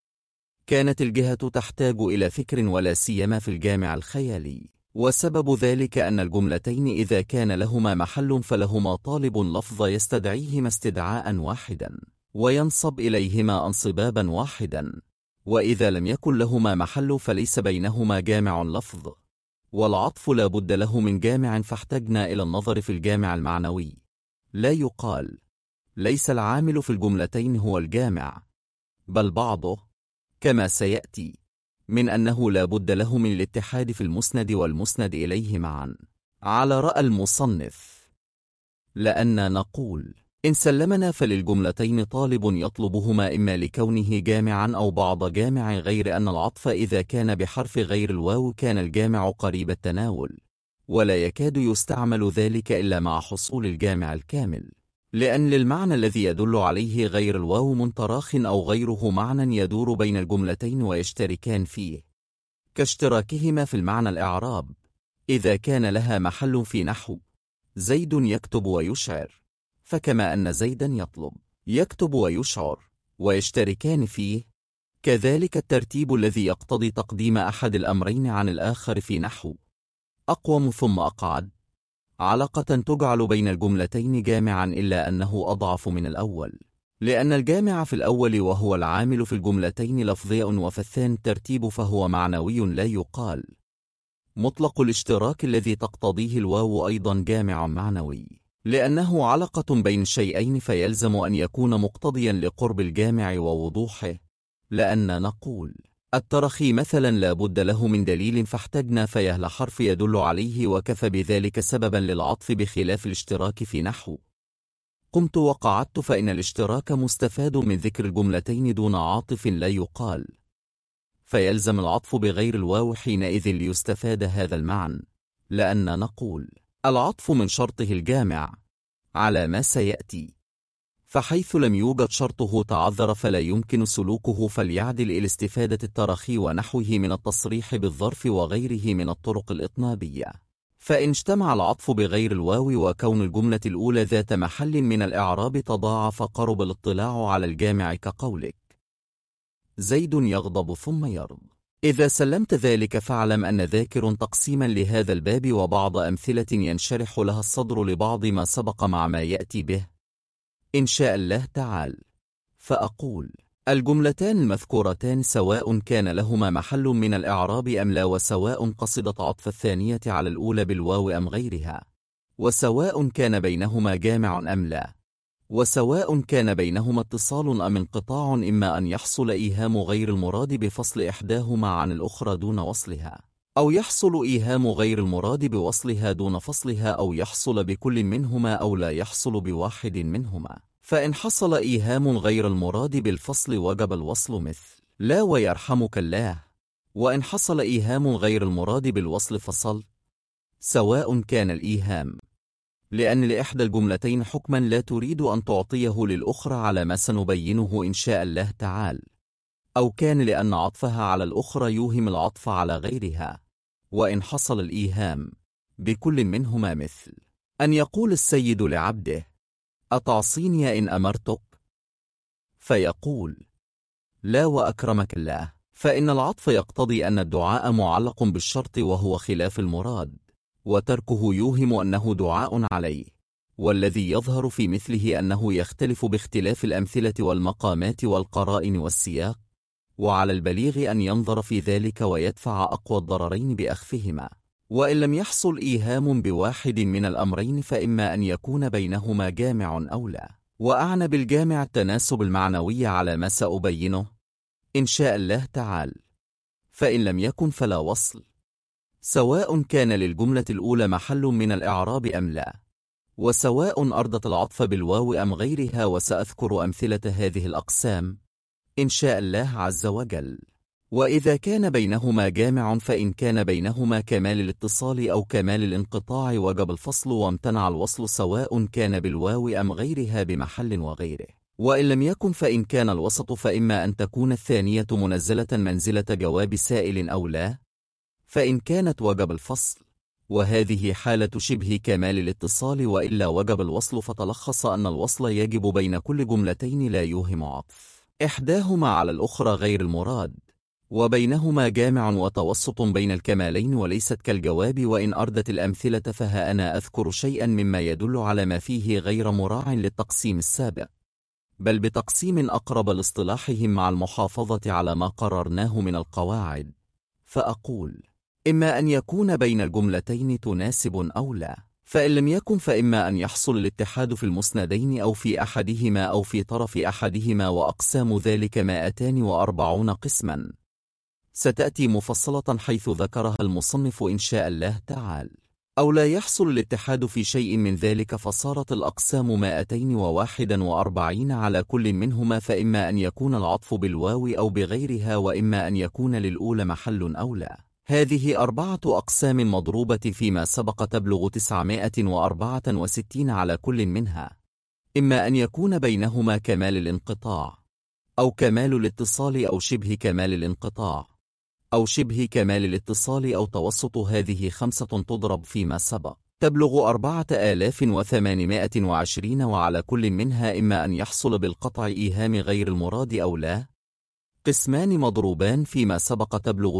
كانت الجهة تحتاج إلى فكر، ولا سيما في الجامع الخيالي، وسبب ذلك أن الجملتين إذا كان لهما محل فلهما طالب لفظ يستدعيهما استدعاء واحدا وينصب إليهما انصبابا واحدا، وإذا لم يكن لهما محل فليس بينهما جامع لفظ، والعطف لا بد له من جامع، فاحتجنا إلى النظر في الجامع المعنوي. لا يقال ليس العامل في الجملتين هو الجامع، بل بعضه كما سيأتي، من أنه لا بد له من الاتحاد في المسند والمسند إليه معا على رأى المصنف. لأن نقول إن سلمنا فللجملتين طالب يطلبهما إما لكونه جامعا أو بعض جامع، غير أن العطف إذا كان بحرف غير الواو كان الجامع قريب التناول، ولا يكاد يستعمل ذلك إلا مع حصول الجامع الكامل، لأن للمعنى الذي يدل عليه غير الواو منطراخ أو غيره معنى يدور بين الجملتين ويشتركان فيه، كاشتراكهما في المعنى الإعراب إذا كان لها محل في نحو زيد يكتب ويشعر، فكما أن زيدا يطلب يكتب ويشعر ويشتركان فيه، كذلك الترتيب الذي يقتضي تقديم أحد الأمرين عن الآخر في نحو أقوم ثم أقعد علقة تجعل بين الجملتين جامعا، إلا أنه أضعف من الأول، لأن الجامع في الأول وهو العامل في الجملتين لفظي، وفي الثاني الترتيب فهو معنوي لا يقال. مطلق الاشتراك الذي تقتضيه الواو أيضا جامع معنوي، لأنه علقة بين شيئين، فيلزم أن يكون مقتضيا لقرب الجامع ووضوحه، لأن نقول الترخي مثلا لا بد له من دليل فاحتجنا فيه لحرف يدل عليه، وكفى بذلك سببا للعطف، بخلاف الاشتراك في نحو قمت وقعدت، فإن الاشتراك مستفاد من ذكر الجملتين دون عاطف لا يقال، فيلزم العطف بغير الواو حينئذ ليستفاد هذا المعنى، لأن نقول العطف من شرطه الجامع على ما سيأتي، فحيث لم يوجد شرطه تعذر فلا يمكن سلوكه، فليعدل إلى استفادة التراخي ونحوه من التصريح بالظرف وغيره من الطرق الإطنابية. فإن اجتمع العطف بغير الواو وكون الجملة الأولى ذات محل من الإعراب تضاعف قرب الاطلاع على الجامع، كقولك زيد يغضب ثم يرض. إذا سلمت ذلك فاعلم أن ذاكر تقسيما لهذا الباب وبعض أمثلة ينشرح لها الصدر لبعض ما سبق مع ما يأتي به إن شاء الله تعالى. فأقول الجملتان المذكورتان سواء كان لهما محل من الإعراب أم لا، وسواء قصدت عطف الثانية على الأولى بالواو أم غيرها، وسواء كان بينهما جامع أم لا، وسواء كان بينهما اتصال أم انقطاع، إما أن يحصل إيهام غير المراد بفصل إحداهما عن الأخرى دون وصلها، أو يحصل إيهام غير المراد بوصلها دون فصلها، أو يحصل بكل منهما أو لا يحصل بواحد منهما. فإن حصل إيهام غير المراد بالفصل وجب الوصل، مثل لا ويرحمك الله، وإن حصل إيهام غير المراد بالوصل فصل، سواء كان الإيهام لأن لإحدى الجملتين حكما لا تريد أن تعطيه للأخرى على ما سنبينه إن شاء الله تعالى، أو كان لأن عطفها على الأخرى يوهم العطف على غيرها، وإن حصل الإيهام بكل منهما، مثل أن يقول السيد لعبده أتعصيني إن أمرتك، فيقول لا وأكرمك الله، فإن العطف يقتضي أن الدعاء معلق بالشرط وهو خلاف المراد، وتركه يوهم أنه دعاء عليه، والذي يظهر في مثله أنه يختلف باختلاف الأمثلة والمقامات والقرائن والسياق، وعلى البليغ أن ينظر في ذلك ويدفع أقوى الضررين بأخفهما. وإن لم يحصل إيهام بواحد من الأمرين فإما أن يكون بينهما جامع أو لا، وأعنى بالجامع التناسب المعنوي على ما سأبينه إن شاء الله تعالى. فإن لم يكن فلا وصل، سواء كان للجملة الأولى محل من الإعراب أم لا، وسواء أردت العطف بالواو أم غيرها، وسأذكر أمثلة هذه الأقسام إن شاء الله عز وجل. وإذا كان بينهما جامع، فإن كان بينهما كمال الاتصال أو كمال الانقطاع وجب الفصل وامتنع الوصل، سواء كان بالواو أم غيرها بمحل وغيره. وإن لم يكن فإن كان الوسط، فإما أن تكون الثانية منزلة منزلة جواب سائل أو لا، فإن كانت وجب الفصل، وهذه حالة شبه كمال الاتصال، وإلا وجب الوصل، فتلخص أن الوصل يجب بين كل جملتين لا يوهم عطف إحداهما على الأخرى غير المراد، وبينهما جامع وتوسط بين الكمالين وليست كالجواب. وإن أردت الأمثلة فها أنا أذكر شيئا مما يدل على ما فيه غير مراع للتقسيم السابق، بل بتقسيم أقرب لاصطلاحهم مع المحافظة على ما قررناه من القواعد. فأقول إما أن يكون بين الجملتين تناسب أو لا، فإن لم يكن فإما أن يحصل الاتحاد في المسندين أو في أحدهما أو في طرف أحدهما، وأقسام ذلك 240 قسما ستأتي مفصلة حيث ذكرها المصنف إن شاء الله تعالى. أو لا يحصل الاتحاد في شيء من ذلك، فصارت الأقسام 241 على كل منهما، فإما أن يكون العطف بالواو أو بغيرها، وإما أن يكون للأولى محل أو لا. هذه 4 أقسام مضروبة فيما سبق تبلغ 964 على كل منها، إما أن يكون بينهما كمال الانقطاع، أو كمال الاتصال، أو شبه كمال الانقطاع، أو شبه كمال الاتصال، أو توسط. هذه 5 تضرب فيما سبق تبلغ 4820، وعلى كل منها إما أن يحصل بالقطع إيهام غير المراد أو لا. قسمان مضروبان فيما سبق تبلغ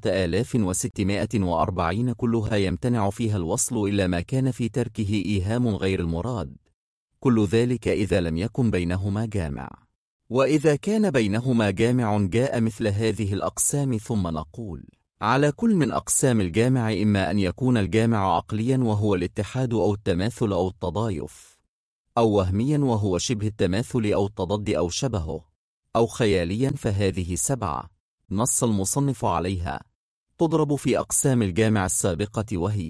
9640، كلها يمتنع فيها الوصل إلا ما كان في تركه إيهام غير المراد، كل ذلك إذا لم يكن بينهما جامع. وإذا كان بينهما جامع جاء مثل هذه الأقسام، ثم نقول: على كل من أقسام الجامع إما أن يكون الجامع عقليا وهو الاتحاد أو التماثل أو التضايف، أو وهميا وهو شبه التماثل أو التضاد أو شبهه، أو خياليا. فهذه 7 نص المصنف عليها تضرب في أقسام الجامع السابقة، وهي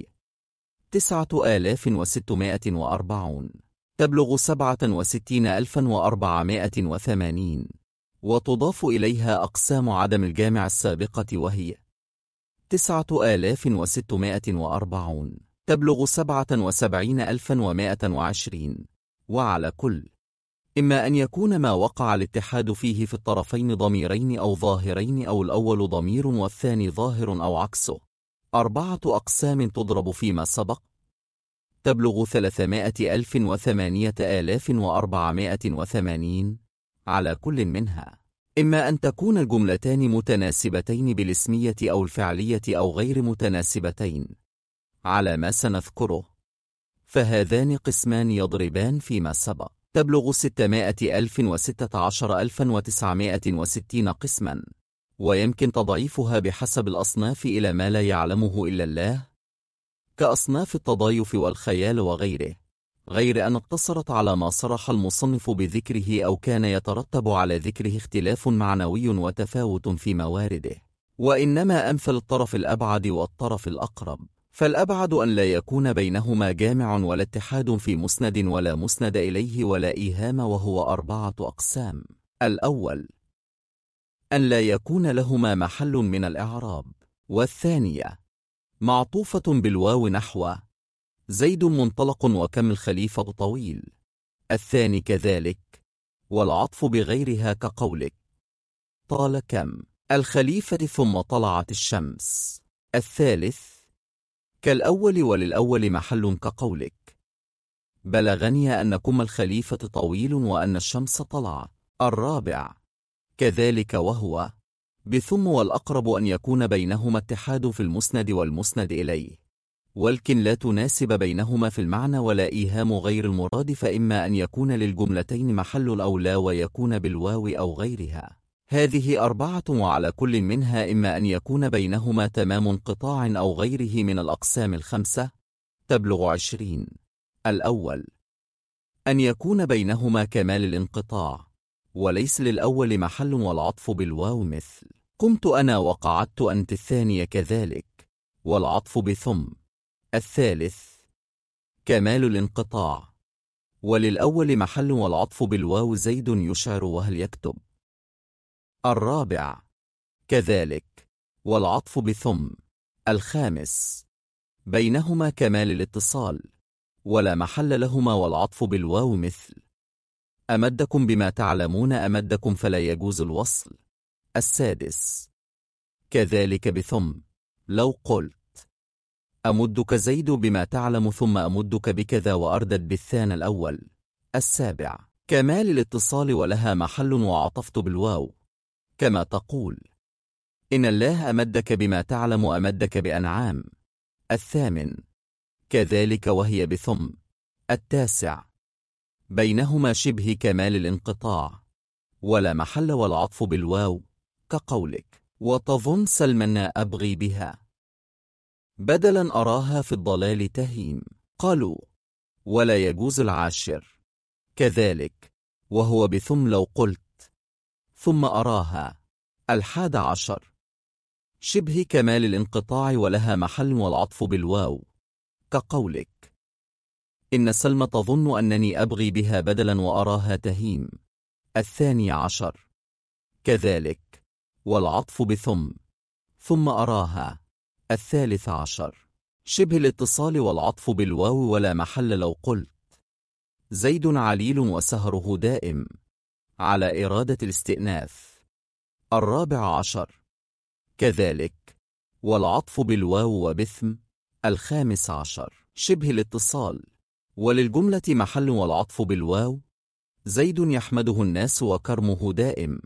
9640 تبلغ 67480، وتضاف إليها أقسام عدم الجامع السابقة، وهي 9640 تبلغ 77120. وعلى كل إما أن يكون ما وقع الاتحاد فيه في الطرفين ضميرين أو ظاهرين، أو الأول ضمير والثاني ظاهر أو عكسه. 4 أقسام تضرب فيما سبق تبلغ 308,8480 على كل منها إما أن تكون الجملتان متناسبتين بالاسمية أو الفعلية، أو غير متناسبتين على ما سنذكره. فهذان قسمان يضربان فيما سبق تبلغ 616,960 قسما، ويمكن تضعيفها بحسب الأصناف إلى ما لا يعلمه إلا الله، كأصناف التضايف والخيال وغيره، غير أن اقتصرت على ما صرح المصنف بذكره، أو كان يترتب على ذكره اختلاف معنوي وتفاوت في موارده. وإنما أمثل الطرف الأبعد والطرف الأقرب، فالأبعد أن لا يكون بينهما جامع ولا اتحاد في مسند ولا مسند إليه ولا إيهام، وهو 4 أقسام. الأول أن لا يكون لهما محل من الإعراب، والثانية معطوفة بالواو نحو زيد منطلق وكم الخليفة طويل، الثاني كذلك، والعطف بغيرها كقولك طال كم الخليفة ثم طلعت الشمس، الثالث كالأول وللأول محل كقولك بلغني أن كم الخليفة طويل وأن الشمس طلع، الرابع كذلك، وهو بثم، والأقرب أن يكون بينهما اتحاد في المسند والمسند إليه، ولكن لا تناسب بينهما في المعنى ولا إيهام غير المراد، فإما أن يكون للجملتين محل الأولى ويكون بالواو أو غيرها. هذه 4، وعلى كل منها إما أن يكون بينهما تمام انقطاع أو غيره من الأقسام 5 تبلغ 20. الأول أن يكون بينهما كمال الانقطاع، وليس للأول محل والعطف بالواو، مثل قمت أنا وقعدت أنت، الثانية كذلك، والعطف بثم. الثالث كمال الانقطاع، وللأول محل والعطف بالواو زيد يشعر وهل يكتب. الرابع كذلك، والعطف بثم. الخامس بينهما كمال الاتصال، ولا محل لهما والعطف بالواو، مثل أمدكم بما تعلمون، أمدكم فلا يجوز الوصل. السادس كذلك بثم، لو قلت أمدك زيد بما تعلم ثم أمدك بكذا وأردت بالثاني الأول. السابع كمال الاتصال، ولها محل وعطفت بالواو، كما تقول إن الله أمدك بما تعلم، أمدك بأنعام. الثامن كذلك، وهي بثم. التاسع بينهما شبه كمال الانقطاع، ولا محل والعطف بالواو، كقولك وتظن سلمنا أبغي بها بدلا أراها في الضلال تهيم. قالوا ولا يجوز العاشر كذلك، وهو بثم، لو قلت ثم أراها. 11 شبه كمال الانقطاع، ولها محل والعطف بالواو، كقولك: إن سلمى تظن أنني أبغي بها بدلا وأراها تهيم. 12. كذلك، والعطف ثم أراها. 13. شبه الاتصال والعطف بالواو ولا محل لو قلت: زيد عليل وسهره دائم، على إرادة الاستئناف. 14. كذلك، والعطف بالواو وبثم. 15. شبه الاتصال، وللجملة محل والعطف بالواو. زيد يحمده الناس وكرمه دائم.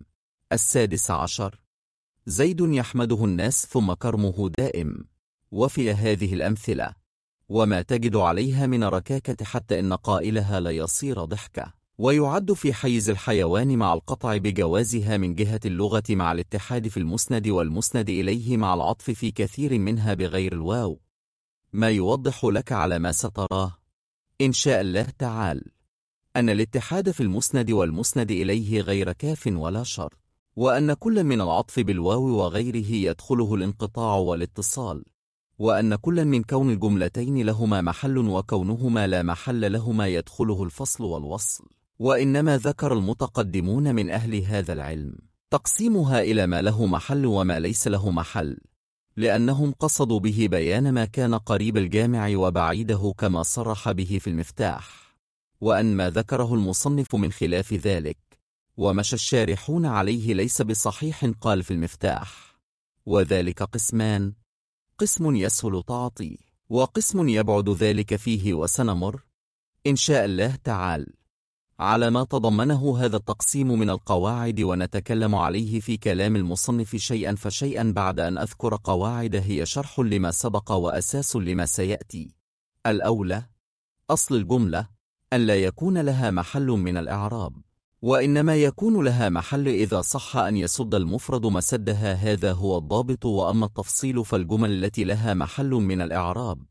16. زيد يحمده الناس ثم كرمه دائم. وفي هذه الأمثلة وما تجد عليها من ركاكة حتى إن قائلها لا يصير ضحكة، ويعد في حيز الحيوان مع القطع بجوازها من جهة اللغة مع الاتحاد في المسند والمسند إليه مع العطف في كثير منها بغير الواو، ما يوضح لك على ما ستراه إن شاء الله تعالى أن الاتحاد في المسند والمسند إليه غير كاف ولا شرط، وأن كل من العطف بالواو وغيره يدخله الانقطاع والاتصال، وأن كل من كون الجملتين لهما محل وكونهما لا محل لهما يدخله الفصل والوصل. وإنما ذكر المتقدمون من أهل هذا العلم تقسيمها إلى ما له محل وما ليس له محل، لأنهم قصدوا به بيان ما كان قريب الجامع وبعيده كما صرح به في المفتاح، وأن ما ذكره المصنف من خلاف ذلك ومشى الشارحون عليه ليس بصحيح قال في المفتاح. وذلك قسمان: قسم يسهل تعطيه، وقسم يبعد ذلك فيه، وسنمر إن شاء الله تعالى على ما تضمنه هذا التقسيم من القواعد، ونتكلم عليه في كلام المصنف شيئا فشيئا بعد أن أذكر قواعد هي شرح لما سبق وأساس لما سيأتي. الأولى: أصل الجملة أن لا يكون لها محل من الإعراب، وإنما يكون لها محل إذا صح أن يسد المفرد مسدها، هذا هو الضابط. وأما التفصيل فالجمل التي لها محل من الإعراب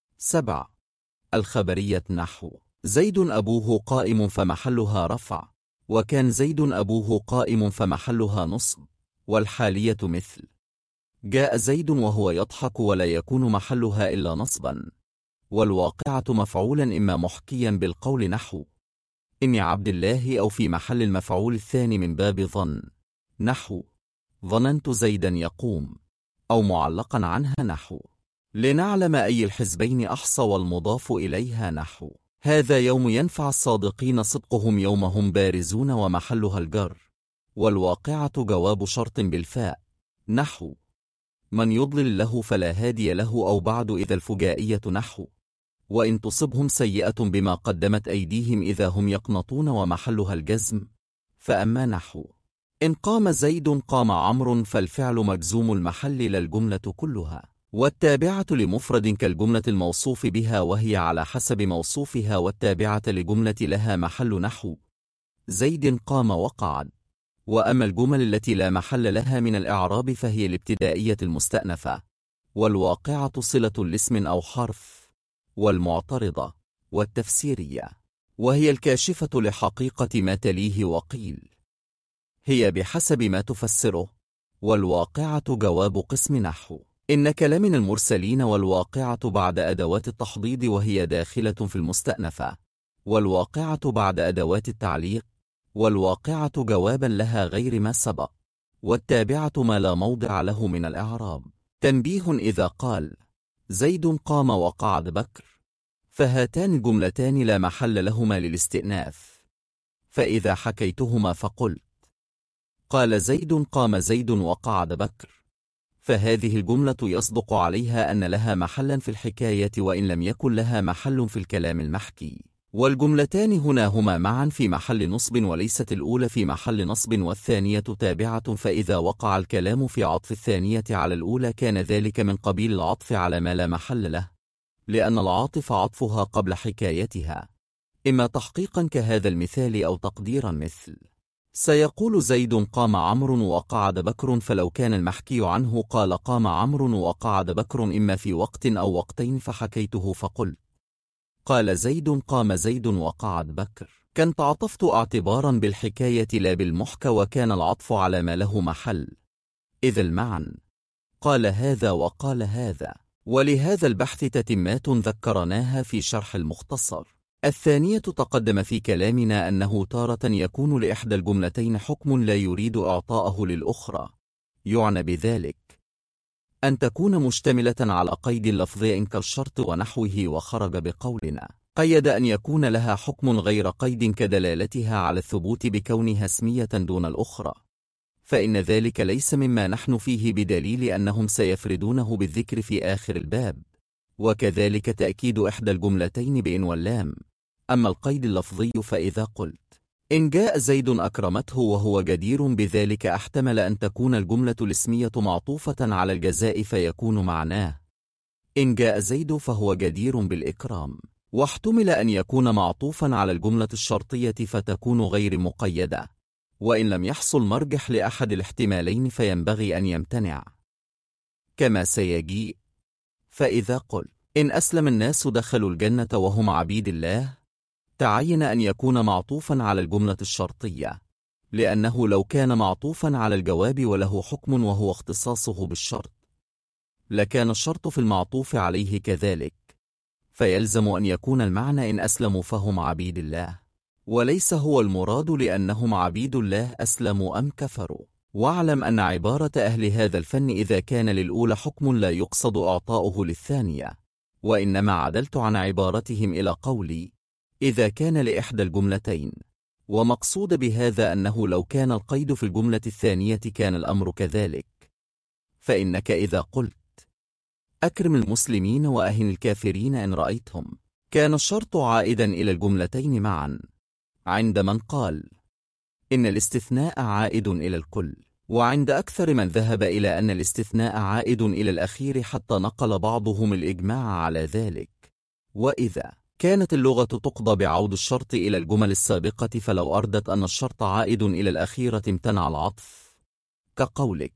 7. الخبرية نحو: زيد أبوه قائم فمحلها رفع، وكان زيد أبوه قائم فمحلها نصب. والحالية مثل: جاء زيد وهو يضحك ولا يكون محلها إلا نصبا. والواقعة مفعولا إما محكيا بالقول نحو: إني عبد الله، أو في محل المفعول الثاني من باب ظن نحو: ظننت زيدا يقوم، أو معلقا عنها نحو: لنعلم أي الحزبين أحصى، والمضاف إليها نحو: هذا يوم ينفع الصادقين صدقهم يوم هم بارزون، ومحلها الجر. والواقعة جواب شرط بالفاء نحو: من يضلل له فلا هادي له، أو بعد إذا الفجائية نحو: وإن تصبهم سيئة بما قدمت أيديهم إذا هم يقنطون، ومحلها الجزم. فأما نحو: إن قام زيد قام عمرو، فالفعل مجزوم المحل للجملة كلها، والتابعة لمفرد كالجملة الموصوف بها وهي على حسب موصوفها، والتابعة لجملة لها محل نحو: زيد قام وقعد. وأما الجمل التي لا محل لها من الإعراب فهي الابتدائية المستأنفة، والواقعة صلة لاسم أو حرف، والمعترضة، والتفسيرية، وهي الكاشفة لحقيقة ما تليه. وقيل هي بحسب ما تفسره. والواقعة جواب قسم نحو: إنك لمن المرسلين، والواقعة بعد أدوات التحضيض وهي داخلة في المستأنفة، والواقعة بعد أدوات التعليق، والواقعة جوابا لها غير ما سبق، والتابعة ما لا موضع له من الإعراب. تنبيه: إذا قال زيد قام وقعد بكر، فهاتان الجملتان لا محل لهما للاستئناف، فإذا حكيتهما فقلت قال زيد قام زيد وقعد بكر، فهذه الجملة يصدق عليها أن لها محلا في الحكاية وإن لم يكن لها محل في الكلام المحكي. والجملتان هنا هما معا في محل نصب، وليست الأولى في محل نصب والثانية تابعة، فإذا وقع الكلام في عطف الثانية على الأولى كان ذلك من قبيل العطف على ما لا محل له، لأن العاطف عطفها قبل حكايتها، إما تحقيقا كهذا المثال أو تقديرا مثل: سيقول زيد قام عمرو وقعد بكر، فلو كان المحكي عنه قال قام عمرو وقعد بكر إما في وقت أو وقتين فحكيته فقلت قال زيد قام زيد وقعد بكر، كنت عطفت اعتبارا بالحكاية لا بالمحكى، وكان العطف على ما له محل، إذ المعن قال هذا وقال هذا، ولهذا البحث تتمات ذكرناها في شرح المختصر. الثانية تقدم في كلامنا أنه تارة يكون لإحدى الجملتين حكم لا يريد إعطاءه للأخرى، يعنى بذلك أن تكون مشتملة على قيد لفظي كالشرط ونحوه، وخرج بقولنا قيد أن يكون لها حكم غير قيد كدلالتها على الثبوت بكونها اسمية دون الأخرى، فإن ذلك ليس مما نحن فيه بدليل أنهم سيفردونه بالذكر في آخر الباب، وكذلك تأكيد إحدى الجملتين بإن واللام. أما القيد اللفظي فإذا قلت إن جاء زيد أكرمته وهو جدير بذلك، احتمل أن تكون الجملة الاسمية معطوفة على الجزاء فيكون معناه إن جاء زيد فهو جدير بالإكرام، واحتمل أن يكون معطوفا على الجملة الشرطية فتكون غير مقيدة، وإن لم يحصل مرجح لأحد الاحتمالين فينبغي أن يمتنع كما سيجيء. فإذا قلت إن أسلم الناس دخلوا الجنة وهم عبيد الله، تعين أن يكون معطوفا على الجملة الشرطية، لأنه لو كان معطوفا على الجواب وله حكم وهو اختصاصه بالشرط لكان الشرط في المعطوف عليه كذلك، فيلزم أن يكون المعنى إن أسلموا فهم عبيد الله، وليس هو المراد لأنهم عبيد الله أسلموا أم كفروا. واعلم أن عبارة أهل هذا الفن إذا كان للأولى حكم لا يقصد إعطاؤه للثانية، وإنما عدلت عن عبارتهم إلى قولي إذا كان لإحدى الجملتين، ومقصود بهذا أنه لو كان القيد في الجملة الثانية كان الأمر كذلك. فإنك إذا قلت أكرم المسلمين وأهن الكافرين إن رأيتهم، كان الشرط عائدا إلى الجملتين معا، عند من قال إن الاستثناء عائد إلى الكل، وعند أكثر من ذهب إلى أن الاستثناء عائد إلى الأخير، حتى نقل بعضهم الإجماع على ذلك. وإذا كانت اللغة تقضى بعود الشرط إلى الجمل السابقة، فلو أردت أن الشرط عائد إلى الأخيرة امتنع العطف، كقولك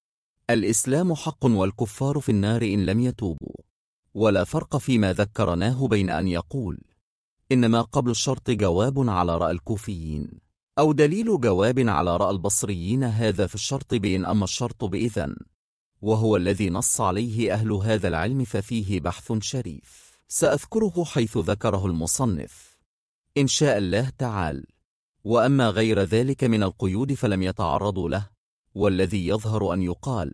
الإسلام حق والكفار في النار إن لم يتوبوا. ولا فرق فيما ذكرناه بين أن يقول إنما قبل الشرط جواب على رأى الكوفيين أو دليل جواب على رأى البصريين، هذا في الشرط بإن، أما الشرط بإذن وهو الذي نص عليه أهل هذا العلم ففيه بحث شريف سأذكره حيث ذكره المصنف إن شاء الله تعالى. وأما غير ذلك من القيود فلم يتعرضوا له، والذي يظهر أن يقال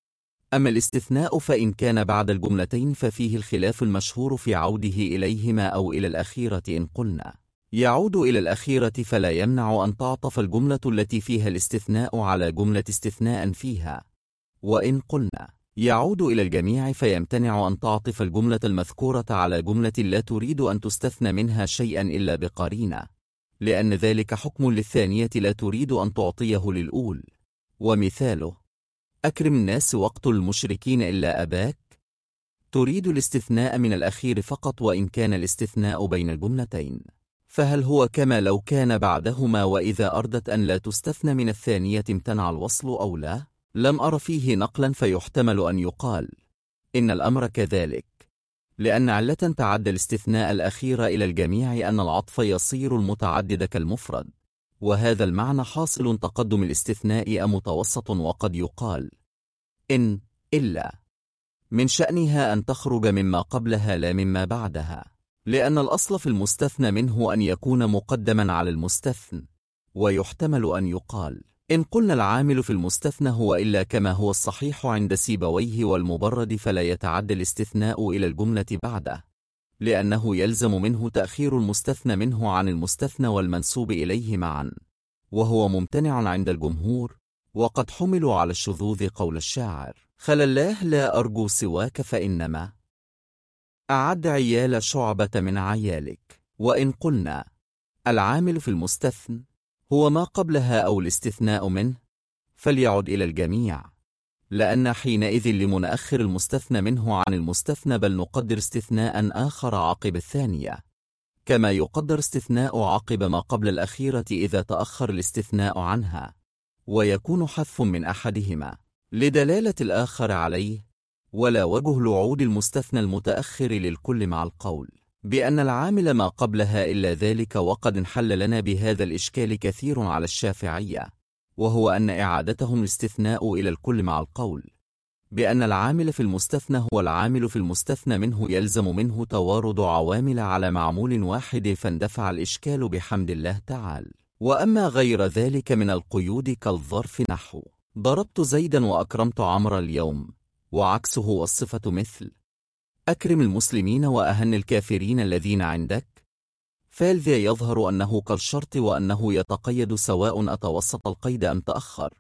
أما الاستثناء فإن كان بعد الجملتين ففيه الخلاف المشهور في عوده إليهما أو إلى الأخيرة. إن قلنا يعود إلى الأخيرة فلا يمنع أن تعطف الجملة التي فيها الاستثناء على جملة استثناء فيها، وإن قلنا يعود إلى الجميع فيمتنع أن تعطف الجملة المذكورة على جملة لا تريد أن تستثنى منها شيئا إلا بقرينة، لأن ذلك حكم للثانية لا تريد أن تعطيه للأول. ومثاله أكرم الناس واقتل المشركين إلا أباك، تريد الاستثناء من الأخير فقط وإن كان الاستثناء بين الجملتين، فهل هو كما لو كان بعدهما وإذا أردت أن لا تستثنى من الثانية امتنع الوصل أو لا؟ لم أر فيه نقلا، فيحتمل أن يقال إن الأمر كذلك، لأن علة تعدى الاستثناء الأخير إلى الجميع أن العطف يصير المتعدد كالمفرد، وهذا المعنى حاصل تقدم الاستثناء متوسط. وقد يقال إن إلا من شأنها أن تخرج مما قبلها لا مما بعدها، لأن الأصل في المستثنى منه أن يكون مقدما على المستثنى. ويحتمل أن يقال إن قلنا العامل في المستثنى هو إلا كما هو الصحيح عند سيبويه والمبرد، فلا يتعدى الاستثناء إلى الجملة بعده، لأنه يلزم منه تأخير المستثنى منه عن المستثنى والمنسوب إليه معا، وهو ممتنع عند الجمهور. وقد حملوا على الشذوذ قول الشاعر خل الله لا أرجو سواك فإنما أعد عيال شعبة من عيالك. وإن قلنا العامل في المستثنى هو ما قبلها أو الاستثناء منه، فليعد إلى الجميع، لأن حينئذ لمنأخر المستثنى منه عن المستثنى، بل نقدر استثناء آخر عقب الثانية، كما يقدر استثناء عقب ما قبل الأخيرة إذا تأخر الاستثناء عنها، ويكون حذف من أحدهما لدلالة الآخر عليه، ولا وجه لعود المستثنى المتأخر للكل مع القول بأن العامل ما قبلها إلا ذلك. وقد انحل لنا بهذا الإشكال كثير على الشافعية، وهو أن إعادتهم الاستثناء إلى الكل مع القول بأن العامل في المستثنى هو العامل في المستثنى منه يلزم منه توارد عوامل على معمول واحد، فاندفع الإشكال بحمد الله تعالى. وأما غير ذلك من القيود كالظرف نحو ضربت زيدا وأكرمت عمرا اليوم، وعكسه والصفة مثل أكرم المسلمين وأهن الكافرين الذين عندك، فالذا يظهر أنه كالشرط وأنه يتقيد سواء أتوسط القيد أم تأخر،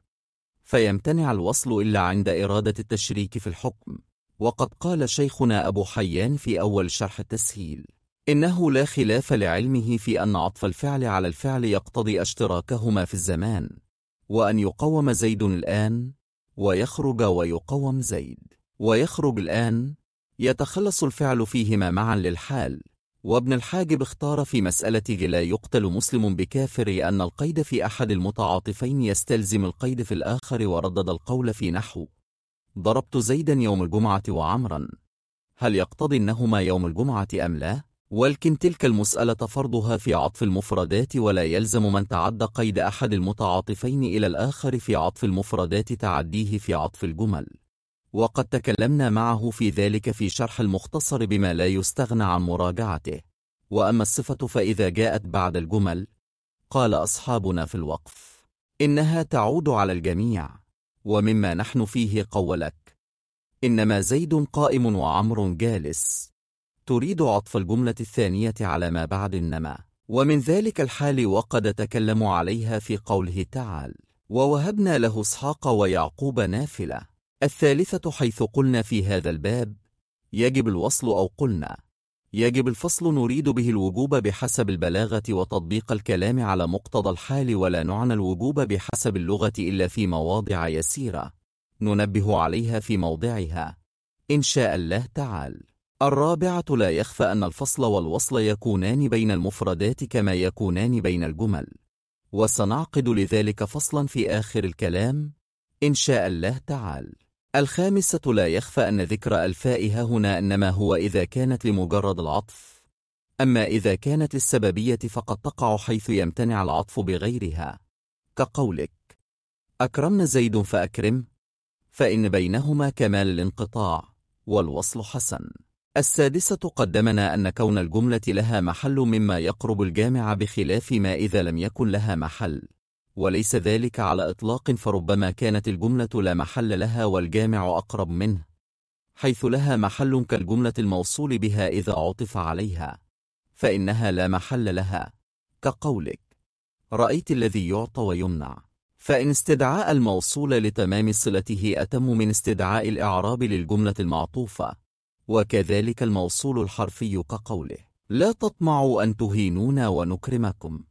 فيمتنع الوصل إلا عند إرادة التشريك في الحكم. وقد قال شيخنا أبو حيان في أول شرح التسهيل: إنه لا خلاف لعلمه في أن عطف الفعل على الفعل يقتضي اشتراكهما في الزمان، وأن يقوم زيد الآن ويخرج ويقوم زيد ويخرج الآن يتخلص الفعل فيهما معا للحال. وابن الحاجب اختار في مسألة لا يقتل مسلم بكافر أن القيد في أحد المتعاطفين يستلزم القيد في الآخر، وردد القول في نحو ضربت زيدا يوم الجمعة وعمرا، هل يقتضي أنهما يوم الجمعة أم لا؟ ولكن تلك المسألة فرضها في عطف المفردات، ولا يلزم من تعدى قيد أحد المتعاطفين إلى الآخر في عطف المفردات تعديه في عطف الجمل، وقد تكلمنا معه في ذلك في شرح المختصر بما لا يستغنى عن مراجعته. وأما الصفة فإذا جاءت بعد الجمل قال أصحابنا في الوقف إنها تعود على الجميع، ومما نحن فيه قولك إنما زيد قائم وعمر جالس، تريد عطف الجملة الثانية على ما بعد إنما، ومن ذلك الحال وقد تكلموا عليها في قوله تعالى ووهبنا له إسحاق ويعقوب نافلة. الثالثة حيث قلنا في هذا الباب يجب الوصل أو قلنا يجب الفصل، نريد به الوجوب بحسب البلاغة وتطبيق الكلام على مقتضى الحال، ولا نعنى الوجوب بحسب اللغة إلا في مواضع يسيرة ننبه عليها في موضعها إن شاء الله تعالى. الرابعة لا يخفى أن الفصل والوصل يكونان بين المفردات كما يكونان بين الجمل، وسنعقد لذلك فصلا في آخر الكلام إن شاء الله تعالى. الخامسة لا يخفى أن ذكر الفاء هنا إنما هو إذا كانت لمجرد العطف، أما إذا كانت للسببية فقد تقع حيث يمتنع العطف بغيرها، كقولك أكرمنا زيد فأكرم، فإن بينهما كمال الانقطاع والوصل حسن. السادسة قدمنا أن كون الجملة لها محل مما يقرب الجامع بخلاف ما إذا لم يكن لها محل، وليس ذلك على إطلاق، فربما كانت الجملة لا محل لها والجامع أقرب منه، حيث لها محل كالجملة الموصول بها إذا عطف عليها فإنها لا محل لها، كقولك رأيت الذي يعطى ويمنع، فإن استدعاء الموصول لتمام صلته أتم من استدعاء الإعراب للجملة المعطوفة، وكذلك الموصول الحرفي كقوله لا تطمعوا أن تهينونا ونكرمكم،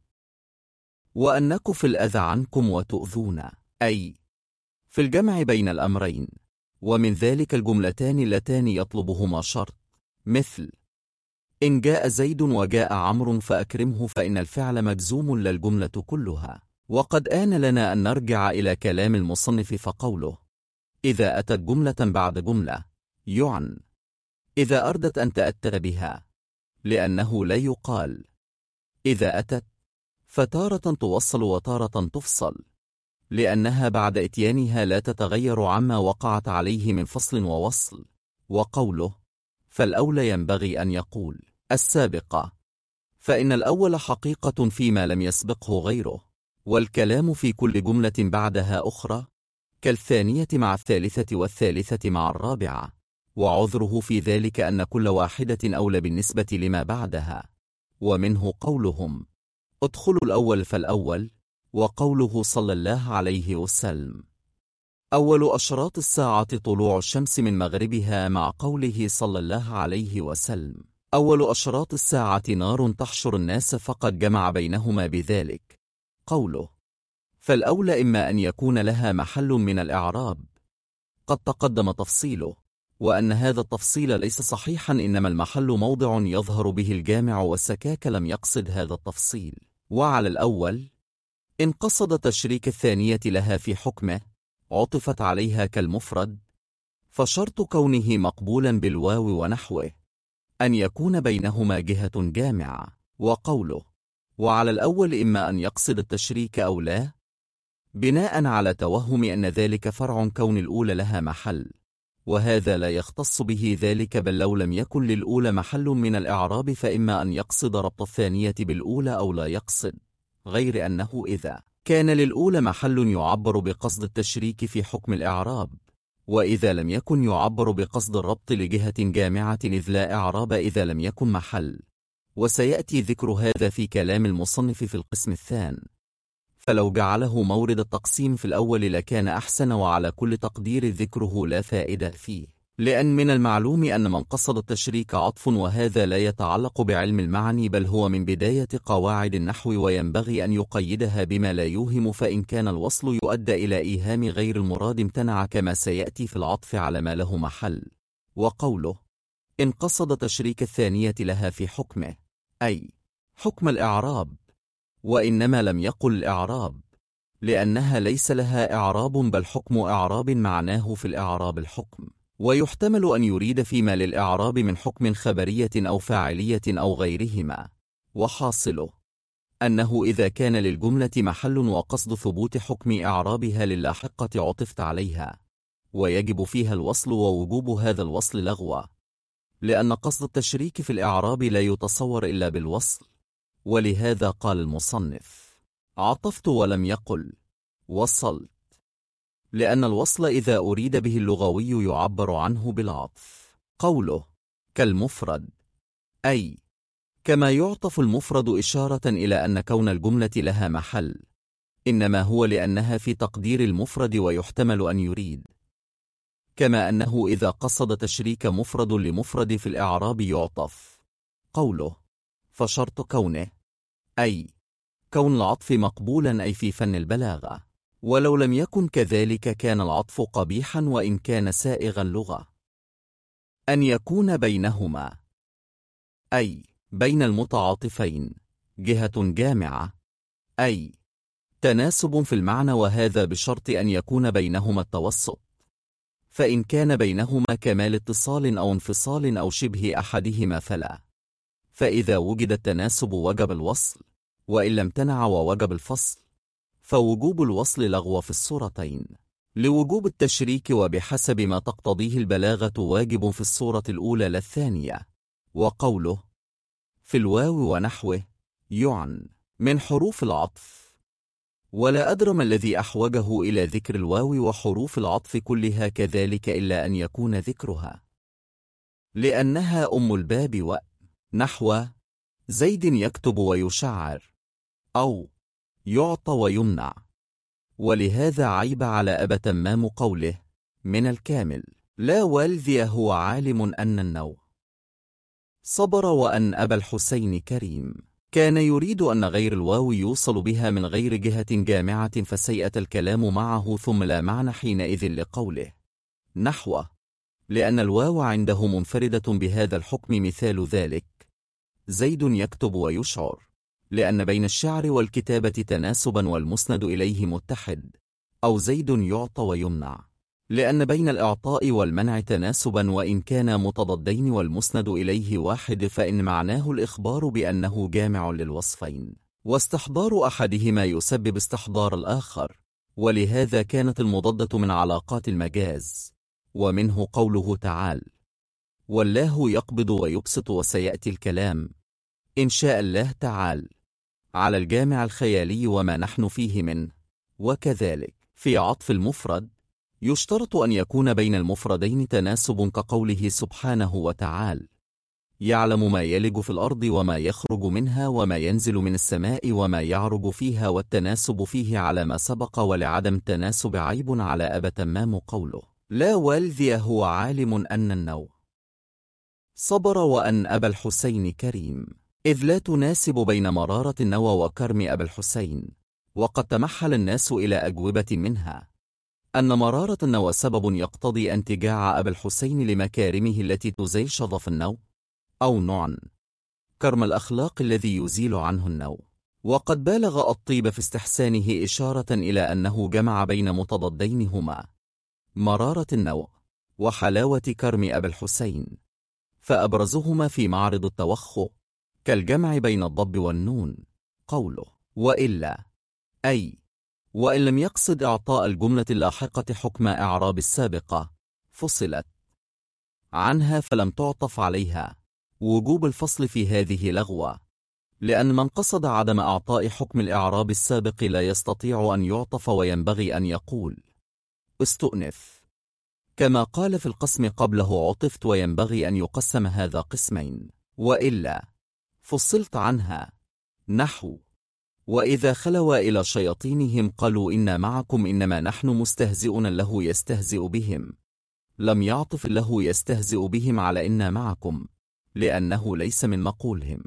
وأن نكف الأذى عنكم وتؤذونا، أي في الجمع بين الأمرين. ومن ذلك الجملتان اللتان يطلبهما شرط، مثل إن جاء زيد وجاء عمرو فأكرمه، فإن الفعل مجزوم للجملة كلها. وقد آن لنا أن نرجع إلى كلام المصنف فقوله إذا أتت جملة بعد جملة يعن إذا أردت أن تأتى بها، لأنه لا يقال إذا أتت فتارة توصل وتارة تفصل، لأنها بعد إتيانها لا تتغير عما وقعت عليه من فصل ووصل. وقوله فالأولى ينبغي أن يقول السابقة، فإن الأول حقيقة فيما لم يسبقه غيره، والكلام في كل جملة بعدها أخرى، كالثانية مع الثالثة والثالثة مع الرابعة، وعذره في ذلك أن كل واحدة أولى بالنسبة لما بعدها. ومنه قولهم ادخلوا الأول فالأول، وقوله صلى الله عليه وسلم أول أشراط الساعة طلوع الشمس من مغربها، مع قوله صلى الله عليه وسلم أول أشراط الساعة نار تحشر الناس، فقد جمع بينهما بذلك. قوله فالأولى إما أن يكون لها محل من الإعراب قد تقدم تفصيله، وأن هذا التفصيل ليس صحيحا، إنما المحل موضع يظهر به الجامع، والسكاك لم يقصد هذا التفصيل. وعلى الأول إن قصد تشريك الثانية لها في حكمه عطفت عليها كالمفرد، فشرط كونه مقبولا بالواو ونحوه أن يكون بينهما جهة جامعة. وقوله وعلى الأول إما أن يقصد التشريك أو لا، بناء على توهم أن ذلك فرع كون الأولى لها محل، وهذا لا يختص به ذلك، بل لو لم يكن للأولى محل من الإعراب فإما أن يقصد ربط الثانية بالأولى أو لا يقصد، غير أنه إذا كان للأولى محل يعبر بقصد التشريك في حكم الإعراب، وإذا لم يكن يعبر بقصد الربط لجهة جامعة، إذ لا إعراب إذا لم يكن محل، وسيأتي ذكر هذا في كلام المصنف في القسم الثاني. فلو جعله مورد التقسيم في الأول لكان أحسن، وعلى كل تقدير ذكره لا فائدة فيه، لأن من المعلوم أن من قصد التشريك عطف، وهذا لا يتعلق بعلم المعاني بل هو من بداية قواعد النحو، وينبغي أن يقيدها بما لا يوهم، فإن كان الوصل يؤدى إلى إيهام غير المراد امتنع، كما سيأتي في العطف على ما له محل. وقوله إن قصد تشريك الثانية لها في حكمه، أي حكم الإعراب، وإنما لم يقل الإعراب لأنها ليس لها إعراب بل حكم إعراب معناه في الإعراب الحكم، ويحتمل أن يريد فيما للإعراب من حكم خبرية أو فاعلية أو غيرهما. وحاصله أنه إذا كان للجملة محل وقصد ثبوت حكم إعرابها للاحقة عطفت عليها، ويجب فيها الوصل، ووجوب هذا الوصل لغوة، لأن قصد التشريك في الإعراب لا يتصور إلا بالوصل، ولهذا قال المصنف عطفت ولم يقل وصلت، لأن الوصل إذا أريد به اللغوي يعبر عنه بالعطف. قوله كالمفرد، أي كما يعطف المفرد، إشارة إلى أن كون الجملة لها محل إنما هو لأنها في تقدير المفرد، ويحتمل أن يريد، كما أنه إذا قصد تشريك مفرد لمفرد في الإعراب يعطف. قوله فشرط كونه، أي كون العطف مقبولا، أي في فن البلاغة، ولو لم يكن كذلك كان العطف قبيحا وإن كان سائغا لغة. أن يكون بينهما، أي بين المتعاطفين، جهة جامعة، أي تناسب في المعنى، وهذا بشرط أن يكون بينهما التوسط، فإن كان بينهما كمال اتصال أو انفصال أو شبه أحدهما فلا، فإذا وجد التناسب وجب الوصل، وإن لم تنع ووجب الفصل، فوجوب الوصل لغو في الصورتين، لوجوب التشريك وبحسب ما تقتضيه البلاغة واجب في الصورة الأولى لا الثانية. وقوله في الواو ونحوه يعن من حروف العطف، ولا أدرى ما الذي أحوجه إلى ذكر الواو وحروف العطف كلها كذلك إلا أن يكون ذكرها لأنها أم الباب، ونحو زيد يكتب ويشعر، أو يعطى ويمنع، ولهذا عيب على أبا تمام قوله من الكامل لا والذي هو عالم أن النو صبر، وأن أبا الحسين كريم كان يريد أن غير الواو يوصل بها من غير جهة جامعة، فسيئة الكلام معه، ثم لا معنى حينئذ لقوله نحو، لأن الواو عنده منفردة بهذا الحكم. مثال ذلك زيد يكتب ويشعر، لأن بين الشعر والكتابة تناسبا والمسند إليه متحد، أو زيد يعطى ويمنع، لأن بين الإعطاء والمنع تناسبا وإن كانا متضادين والمسند إليه واحد، فإن معناه الإخبار بأنه جامع للوصفين، واستحضار أحدهما يسبب استحضار الآخر، ولهذا كانت المضادة من علاقات المجاز. ومنه قوله تعالى والله يقبض ويبسط، وسيأتي الكلام إن شاء الله تعالى على الجامع الخيالي وما نحن فيه منه. وكذلك في عطف المفرد يشترط أن يكون بين المفردين تناسب، كقوله سبحانه وتعالى يعلم ما يلج في الأرض وما يخرج منها وما ينزل من السماء وما يعرج فيها، والتناسب فيه على ما سبق، ولعدم تناسب عيب على أبا تمام قوله لا والذي هو عالم أن النو صبر، وأن أبا الحسين كريم، إذ لا تناسب بين مرارة النوى وكرم أبا الحسين. وقد تمحل الناس إلى أجوبة منها أن مرارة النوى سبب يقتضي انتجاع أبا الحسين لمكارمه التي تزيل شظف النو، أو نعن كرم الأخلاق الذي يزيل عنه النو. وقد بالغ الطيب في استحسانه إشارة إلى أنه جمع بين متضادين هما مرارة النوى وحلاوة كرم أبا الحسين، فأبرزهما في معرض التوخؤ كالجمع بين الضب والنون. قوله وإلا، أي وإن لم يقصد إعطاء الجملة اللاحقة حكم إعراب السابقة، فصلت عنها فلم تعطف عليها. وجوب الفصل في هذه لغوة، لأن من قصد عدم إعطاء حكم الإعراب السابق لا يستطيع أن يعطف، وينبغي أن يقول استؤنف كما قال في القسم قبله عطفت، وينبغي أن يقسم هذا قسمين، وإلا فصلت عنها. نحو وإذا خلوا إلى شياطينهم قالوا إنا معكم إنما نحن مستهزئون له يستهزئ بهم، لم يعطف له يستهزئ بهم على إنا معكم لأنه ليس من مقولهم.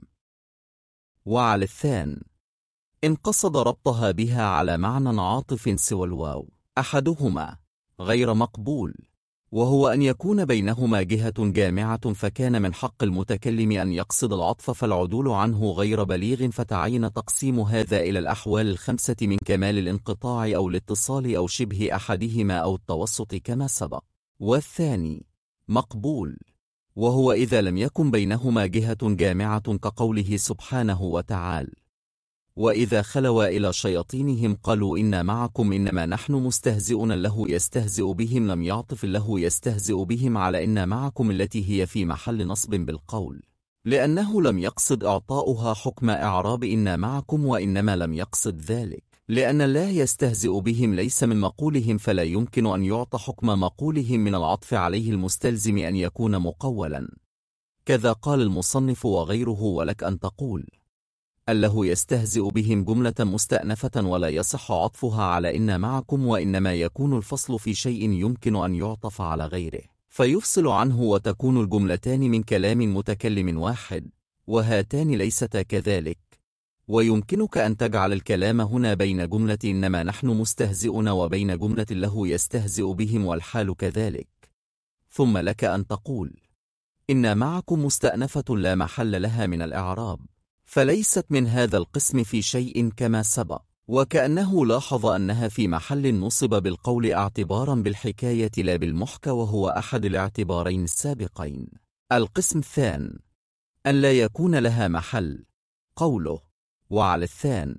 وعلى الثان إن قصد ربطها بها على معنى عاطف سوى الواو أحدهما غير مقبول، وهو أن يكون بينهما جهة جامعة، فكان من حق المتكلم أن يقصد العطف فالعدول عنه غير بليغ، فتعين تقسيم هذا إلى الأحوال الخمسة من كمال الانقطاع أو الاتصال أو شبه أحدهما أو التوسط كما سبق. والثاني مقبول، وهو إذا لم يكن بينهما جهة جامعة كقوله سبحانه وتعالى وإذا خلوا إلى شياطينهم قالوا إنا معكم إنما نحن مستهزئون له يستهزئ بهم، لم يعطف له يستهزئ بهم على إنا معكم التي هي في محل نصب بالقول، لأنه لم يقصد إعطاؤها حكم إعراب إنا معكم، وإنما لم يقصد ذلك لأن الله يستهزئ بهم ليس من مقولهم، فلا يمكن أن يعطى حكم مقولهم من العطف عليه المستلزم أن يكون مقولا. كذا قال المصنف وغيره ولك أن تقول الله يستهزئ بهم جملة مستأنفة ولا يصح عطفها على إنا معكم، وإنما يكون الفصل في شيء يمكن أن يعطف على غيره فيفصل عنه، وتكون الجملتان من كلام متكلم واحد، وهاتان ليستا كذلك. ويمكنك أن تجعل الكلام هنا بين جملة إنما نحن مستهزئون وبين جملة له يستهزئ بهم، والحال كذلك. ثم لك أن تقول إنا معكم مستأنفة لا محل لها من الإعراب، فليست من هذا القسم في شيء كما سبق، وكأنه لاحظ أنها في محل نصب بالقول اعتبارا بالحكاية لا بالمحكى، وهو أحد الاعتبارين السابقين. القسم الثاني أن لا يكون لها محل، قوله وعلى الثان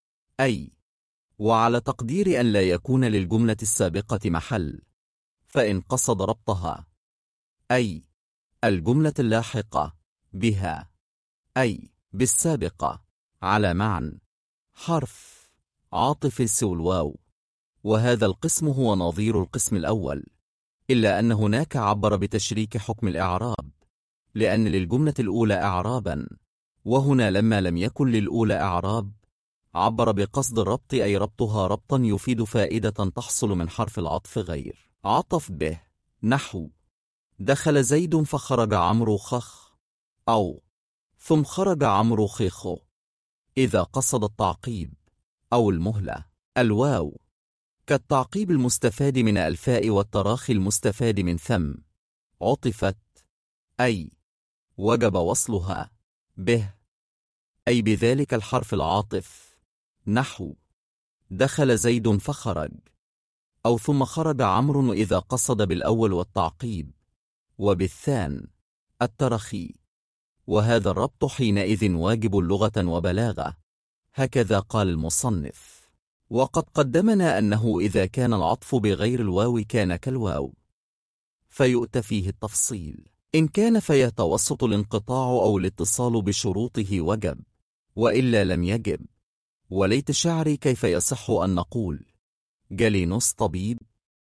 أي وعلى تقدير أن لا يكون للجملة السابقة محل، فإن قصد ربطها أي الجملة اللاحقة بها أي بالسابقة على معنى حرف عاطف سوى الواو، وهذا القسم هو نظير القسم الأول، إلا أن هناك عبر بتشريك حكم الإعراب، لأن للجملة الأولى إعرابا، وهنا لما لم يكن للأولى إعراب عبر بقصد الربط، أي ربطها ربطا يفيد فائدة تحصل من حرف العطف غير عطف به. نحو دخل زيد فخرج عمرو خخ، أو ثم خرج عمرو خيخ، إذا قصد التعقيب أو المهلة. الواو كالتعقيب المستفاد من الفاء والتراخي المستفاد من ثم عطفت أي وجب وصلها به أي بذلك الحرف العاطف. نحو دخل زيد فخرج، أو ثم خرج عمرو إذا قصد بالأول والتعقيب، وبالثان الترخي، وهذا الربط حينئذ واجب لغة وبلاغة. هكذا قال المصنف. وقد قدمنا أنه إذا كان العطف بغير الواو كان كالواو، فيؤتى فيه التفصيل، إن كان فيتوسط الانقطاع أو الاتصال بشروطه وجب، وإلا لم يجب. وليت شعري كيف يصح أن نقول جالينوس طبيب،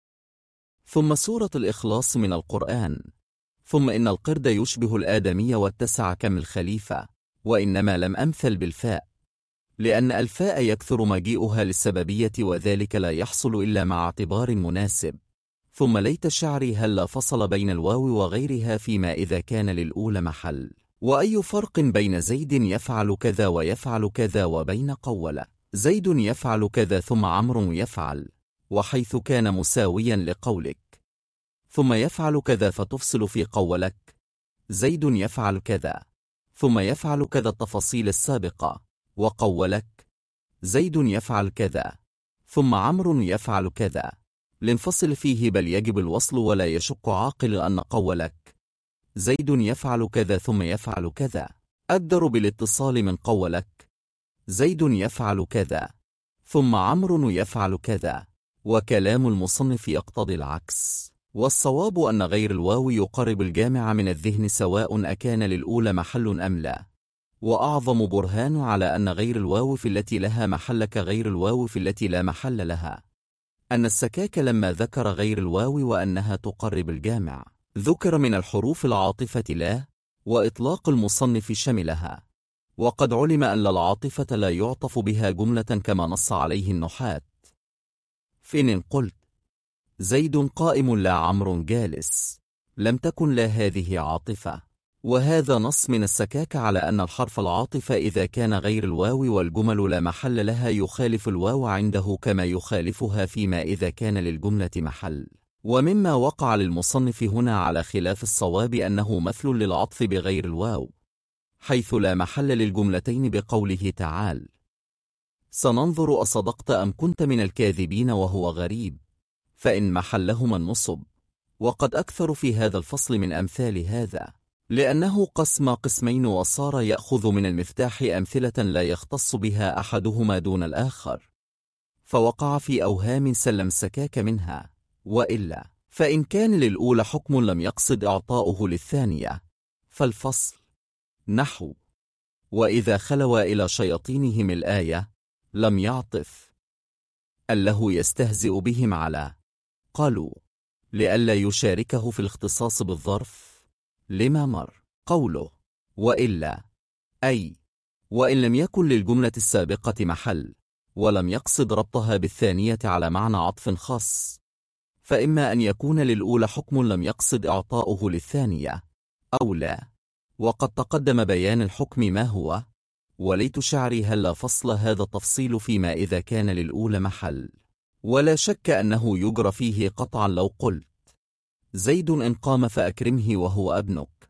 ثم سورة الإخلاص من القرآن، ثم إن القرد يشبه الآدمي واتسع كم الخليفة، وإنما لم أمثل بالفاء، لأن الفاء يكثر مجيئها للسببية، وذلك لا يحصل إلا مع اعتبار مناسب. ثم ليت شعري هل فصل بين الواو وغيرها فيما إذا كان للأولى محل، وأي فرق بين زيد يفعل كذا ويفعل كذا وبين قول زيد يفعل كذا ثم عمرو يفعل، وحيث كان مساويا لقولك ثم يفعل كذا فتفصل في قولك زيد يفعل كذا ثم يفعل كذا التفاصيل السابقة، وقولك زيد يفعل كذا ثم عمرو يفعل كذا لنفصل فيه، بل يجب الوصل، ولا يشك عاقل أن قولك زيد يفعل كذا ثم يفعل كذا أقدر بالاتصال من قولك زيد يفعل كذا ثم عمرو يفعل كذا. وكلام المصنف يقتضي العكس، والصواب أن غير الواو يقرب الجامع من الذهن سواء أكان للأولى محل أم لا. وأعظم برهان على أن غير الواو في التي لها محل كغير الواو في التي لا محل لها أن السكاك لما ذكر غير الواو وأنها تقرب الجامع ذكر من الحروف العاطفة لا، وإطلاق المصنف شملها. وقد علم أن العاطفة لا يعطف بها جملة كما نص عليه النحاة. فإن قلت زيد قائم لا عمرو جالس لم تكن لا هذه عاطفة. وهذا نص من السكاك على أن الحرف العاطفة إذا كان غير الواو والجمل لا محل لها يخالف الواو عنده كما يخالفها فيما إذا كان للجملة محل. ومما وقع للمصنف هنا على خلاف الصواب أنه مثل للعطف بغير الواو، حيث لا محل للجملتين بقوله تعالى سننظر أصدقت أم كنت من الكاذبين وهو غريب، فإن محلهما النصب. وقد أكثر في هذا الفصل من أمثال هذا، لأنه قسم قسمين وصار يأخذ من المفتاح أمثلة لا يختص بها أحدهما دون الآخر، فوقع في أوهام سلم سكاك منها. وإلا فإن كان للأولى حكم لم يقصد إعطاؤه للثانية، فالفصل نحو وإذا خلوا إلى شياطينهم الآية لم يعطف أله يستهزئ بهم على قالوا لئلا يشاركه في الاختصاص بالظرف لما مر قوله وإلا أي وإن لم يكن للجملة السابقة محل ولم يقصد ربطها بالثانية على معنى عطف خاص، فإما أن يكون للأولى حكم لم يقصد إعطاؤه للثانية أو لا. وقد تقدم بيان الحكم ما هو، وليت شعري هل فصل هذا التفصيل فيما إذا كان للأولى محل. ولا شك أنه يجرى فيه قطعا لو قلت زيد إن قام فأكرمه وهو ابنك،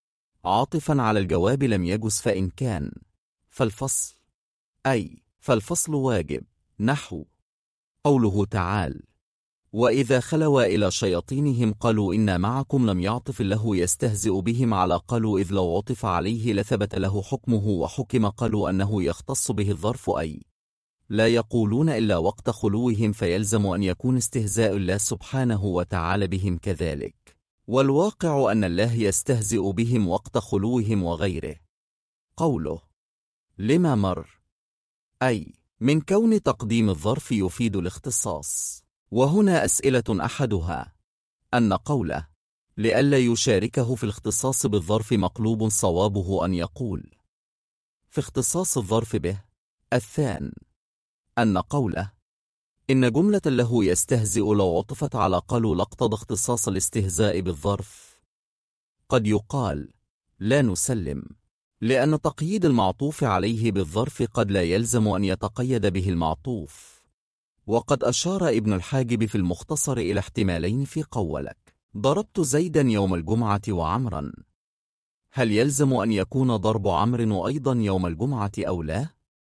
عاطفا على الجواب لم يجز فإن كان، فالفصل أي فالفصل واجب. نحو قوله تعالى وإذا خلوا إلى شياطينهم قالوا إنا معكم لم يعطف الله يستهزئ بهم على قالوا إذ لو عطف عليه لثبت له حكمه وحكم قالوا أنه يختص به الظرف أي لا يقولون إلا وقت خلوهم، فيلزم أن يكون استهزاء الله سبحانه وتعالى بهم كذلك، والواقع أن الله يستهزئ بهم وقت خلوهم وغيره. قوله لما مر أي من كون تقديم الظرف يفيد الاختصاص. وهنا أسئلة أحدها أن قوله لئلا يشاركه في الاختصاص بالظرف مقلوب صوابه أن يقول في اختصاص الظرف به. الثان أن قوله إن جملة له يستهزئ لو عطفت على قالوا لاقتضى اختصاص الاستهزاء بالظرف. قد يقال لا نسلم، لأن تقييد المعطوف عليه بالظرف قد لا يلزم أن يتقيد به المعطوف. وقد أشار ابن الحاجب في المختصر إلى احتمالين في قولك ضربت زيدا يوم الجمعة وعمرا، هل يلزم أن يكون ضرب عمرو أيضا يوم الجمعة أو لا؟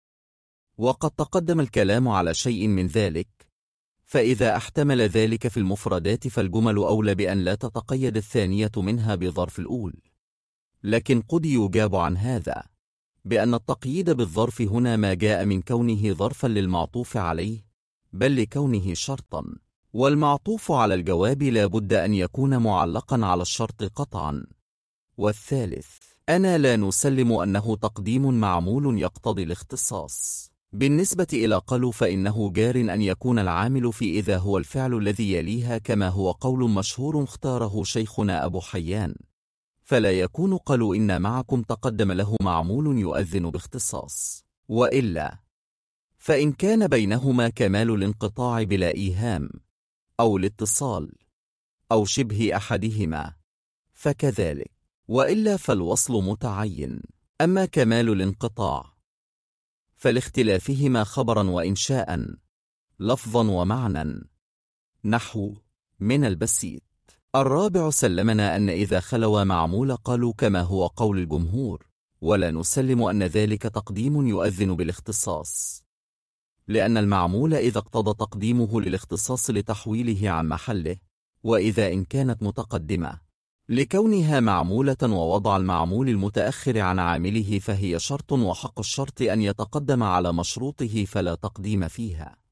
وقد تقدم الكلام على شيء من ذلك، فإذا احتمل ذلك في المفردات فالجمل أولى بأن لا تتقيد الثانية منها بظرف الأول. لكن قد يجاب عن هذا بأن التقييد بالظرف هنا ما جاء من كونه ظرفا للمعطوف عليه بل لكونه شرطا، والمعطوف على الجواب لا بد أن يكون معلقا على الشرط قطعا. والثالث أنا لا نسلم أنه تقديم معمول يقتضي الاختصاص. بالنسبة إلى قالوا فإنه جار أن يكون العامل في إذا هو الفعل الذي يليها، كما هو قول مشهور اختاره شيخنا أبو حيان، فلا يكون قالوا إن معكم تقدم له معمول يؤذن باختصاص. وإلا فإن كان بينهما كمال الانقطاع بلا إيهام أو الاتصال أو شبه أحدهما فكذلك، وإلا فالوصل متعين. أما كمال الانقطاع فلاختلافهما خبرا وإنشاء لفظا ومعنى. نحو من البسيط. الرابع سلمنا أن إذا خلوا معمول قالوا كما هو قول الجمهور، ولا نسلم أن ذلك تقديم يؤذن بالاختصاص، لأن المعمول إذا اقتضى تقديمه للاختصاص لتحويله عن محله، وإذا إن كانت متقدمة لكونها معمولة ووضع المعمول المتأخر عن عامله فهي شرط، وحق الشرط أن يتقدم على مشروطه فلا تقديم فيها.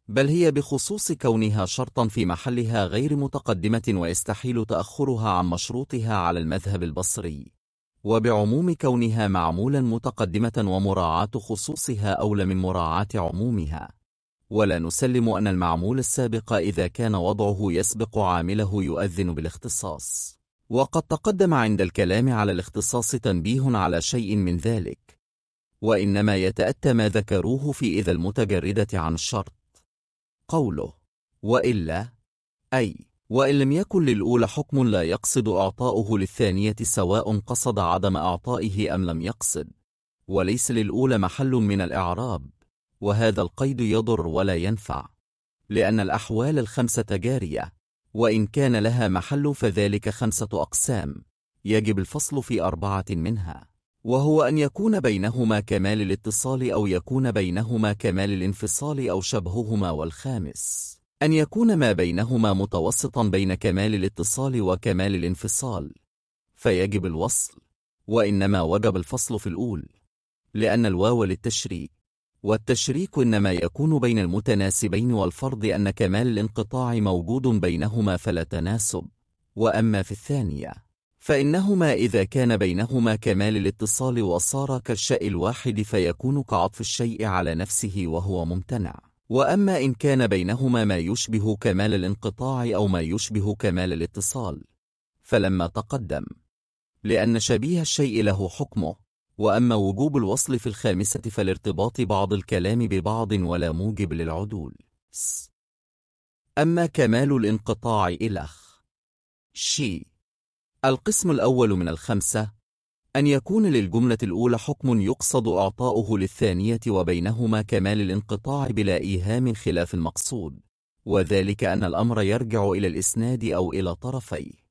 بل هي بخصوص كونها شرطا في محلها غير متقدمة ويستحيل تأخرها عن مشروطها على المذهب البصري، وبعموم كونها معمولا متقدمة ومراعاة خصوصها أولى من مراعاة عمومها. ولا نسلم أن المعمول السابق إذا كان وضعه يسبق عامله يؤذن بالاختصاص. وقد تقدم عند الكلام على الاختصاص تنبيه على شيء من ذلك، وإنما يتأتى ما ذكروه في إذا المتجردة عن الشرط. قوله وإلا، أي وإن لم يكن للأولى حكم لا يقصد إعطاؤه للثانية سواء قصد عدم إعطائه أم لم يقصد، وليس للأولى محل من الإعراب، وهذا القيد يضر ولا ينفع، لأن الأحوال الخمسة جارية، وإن كان لها محل فذلك 5 أقسام، يجب الفصل في 4 منها، وهو أن يكون بينهما كمال الاتصال أو يكون بينهما كمال الانفصال أو شبههما، والخامس أن يكون ما بينهما متوسطا بين كمال الاتصال وكمال الانفصال، فيجب الوصل، وإنما وجب الفصل في الأول، لأن الواو للتشريك، والتشريك إنما يكون بين المتناسبين، والفرض أن كمال الانقطاع موجود بينهما فلا تناسب. وأما في الثانية فإنهما إذا كان بينهما كمال الاتصال وصار كالشيء الواحد فيكون كعطف الشيء على نفسه وهو ممتنع. وأما إن كان بينهما ما يشبه كمال الانقطاع أو ما يشبه كمال الاتصال فلما تقدم، لأن شبيه الشيء له حكمه. وأما وجوب الوصل في الخامسة فالارتباط بعض الكلام ببعض ولا موجب للعدول. أما كمال الانقطاع إلخ القسم الأول من الخمسة أن يكون للجملة الأولى حكم يقصد إعطاؤه للثانية وبينهما كمال الانقطاع بلا إيهام خلاف المقصود، وذلك أن الأمر يرجع إلى الإسناد أو إلى طرفيه.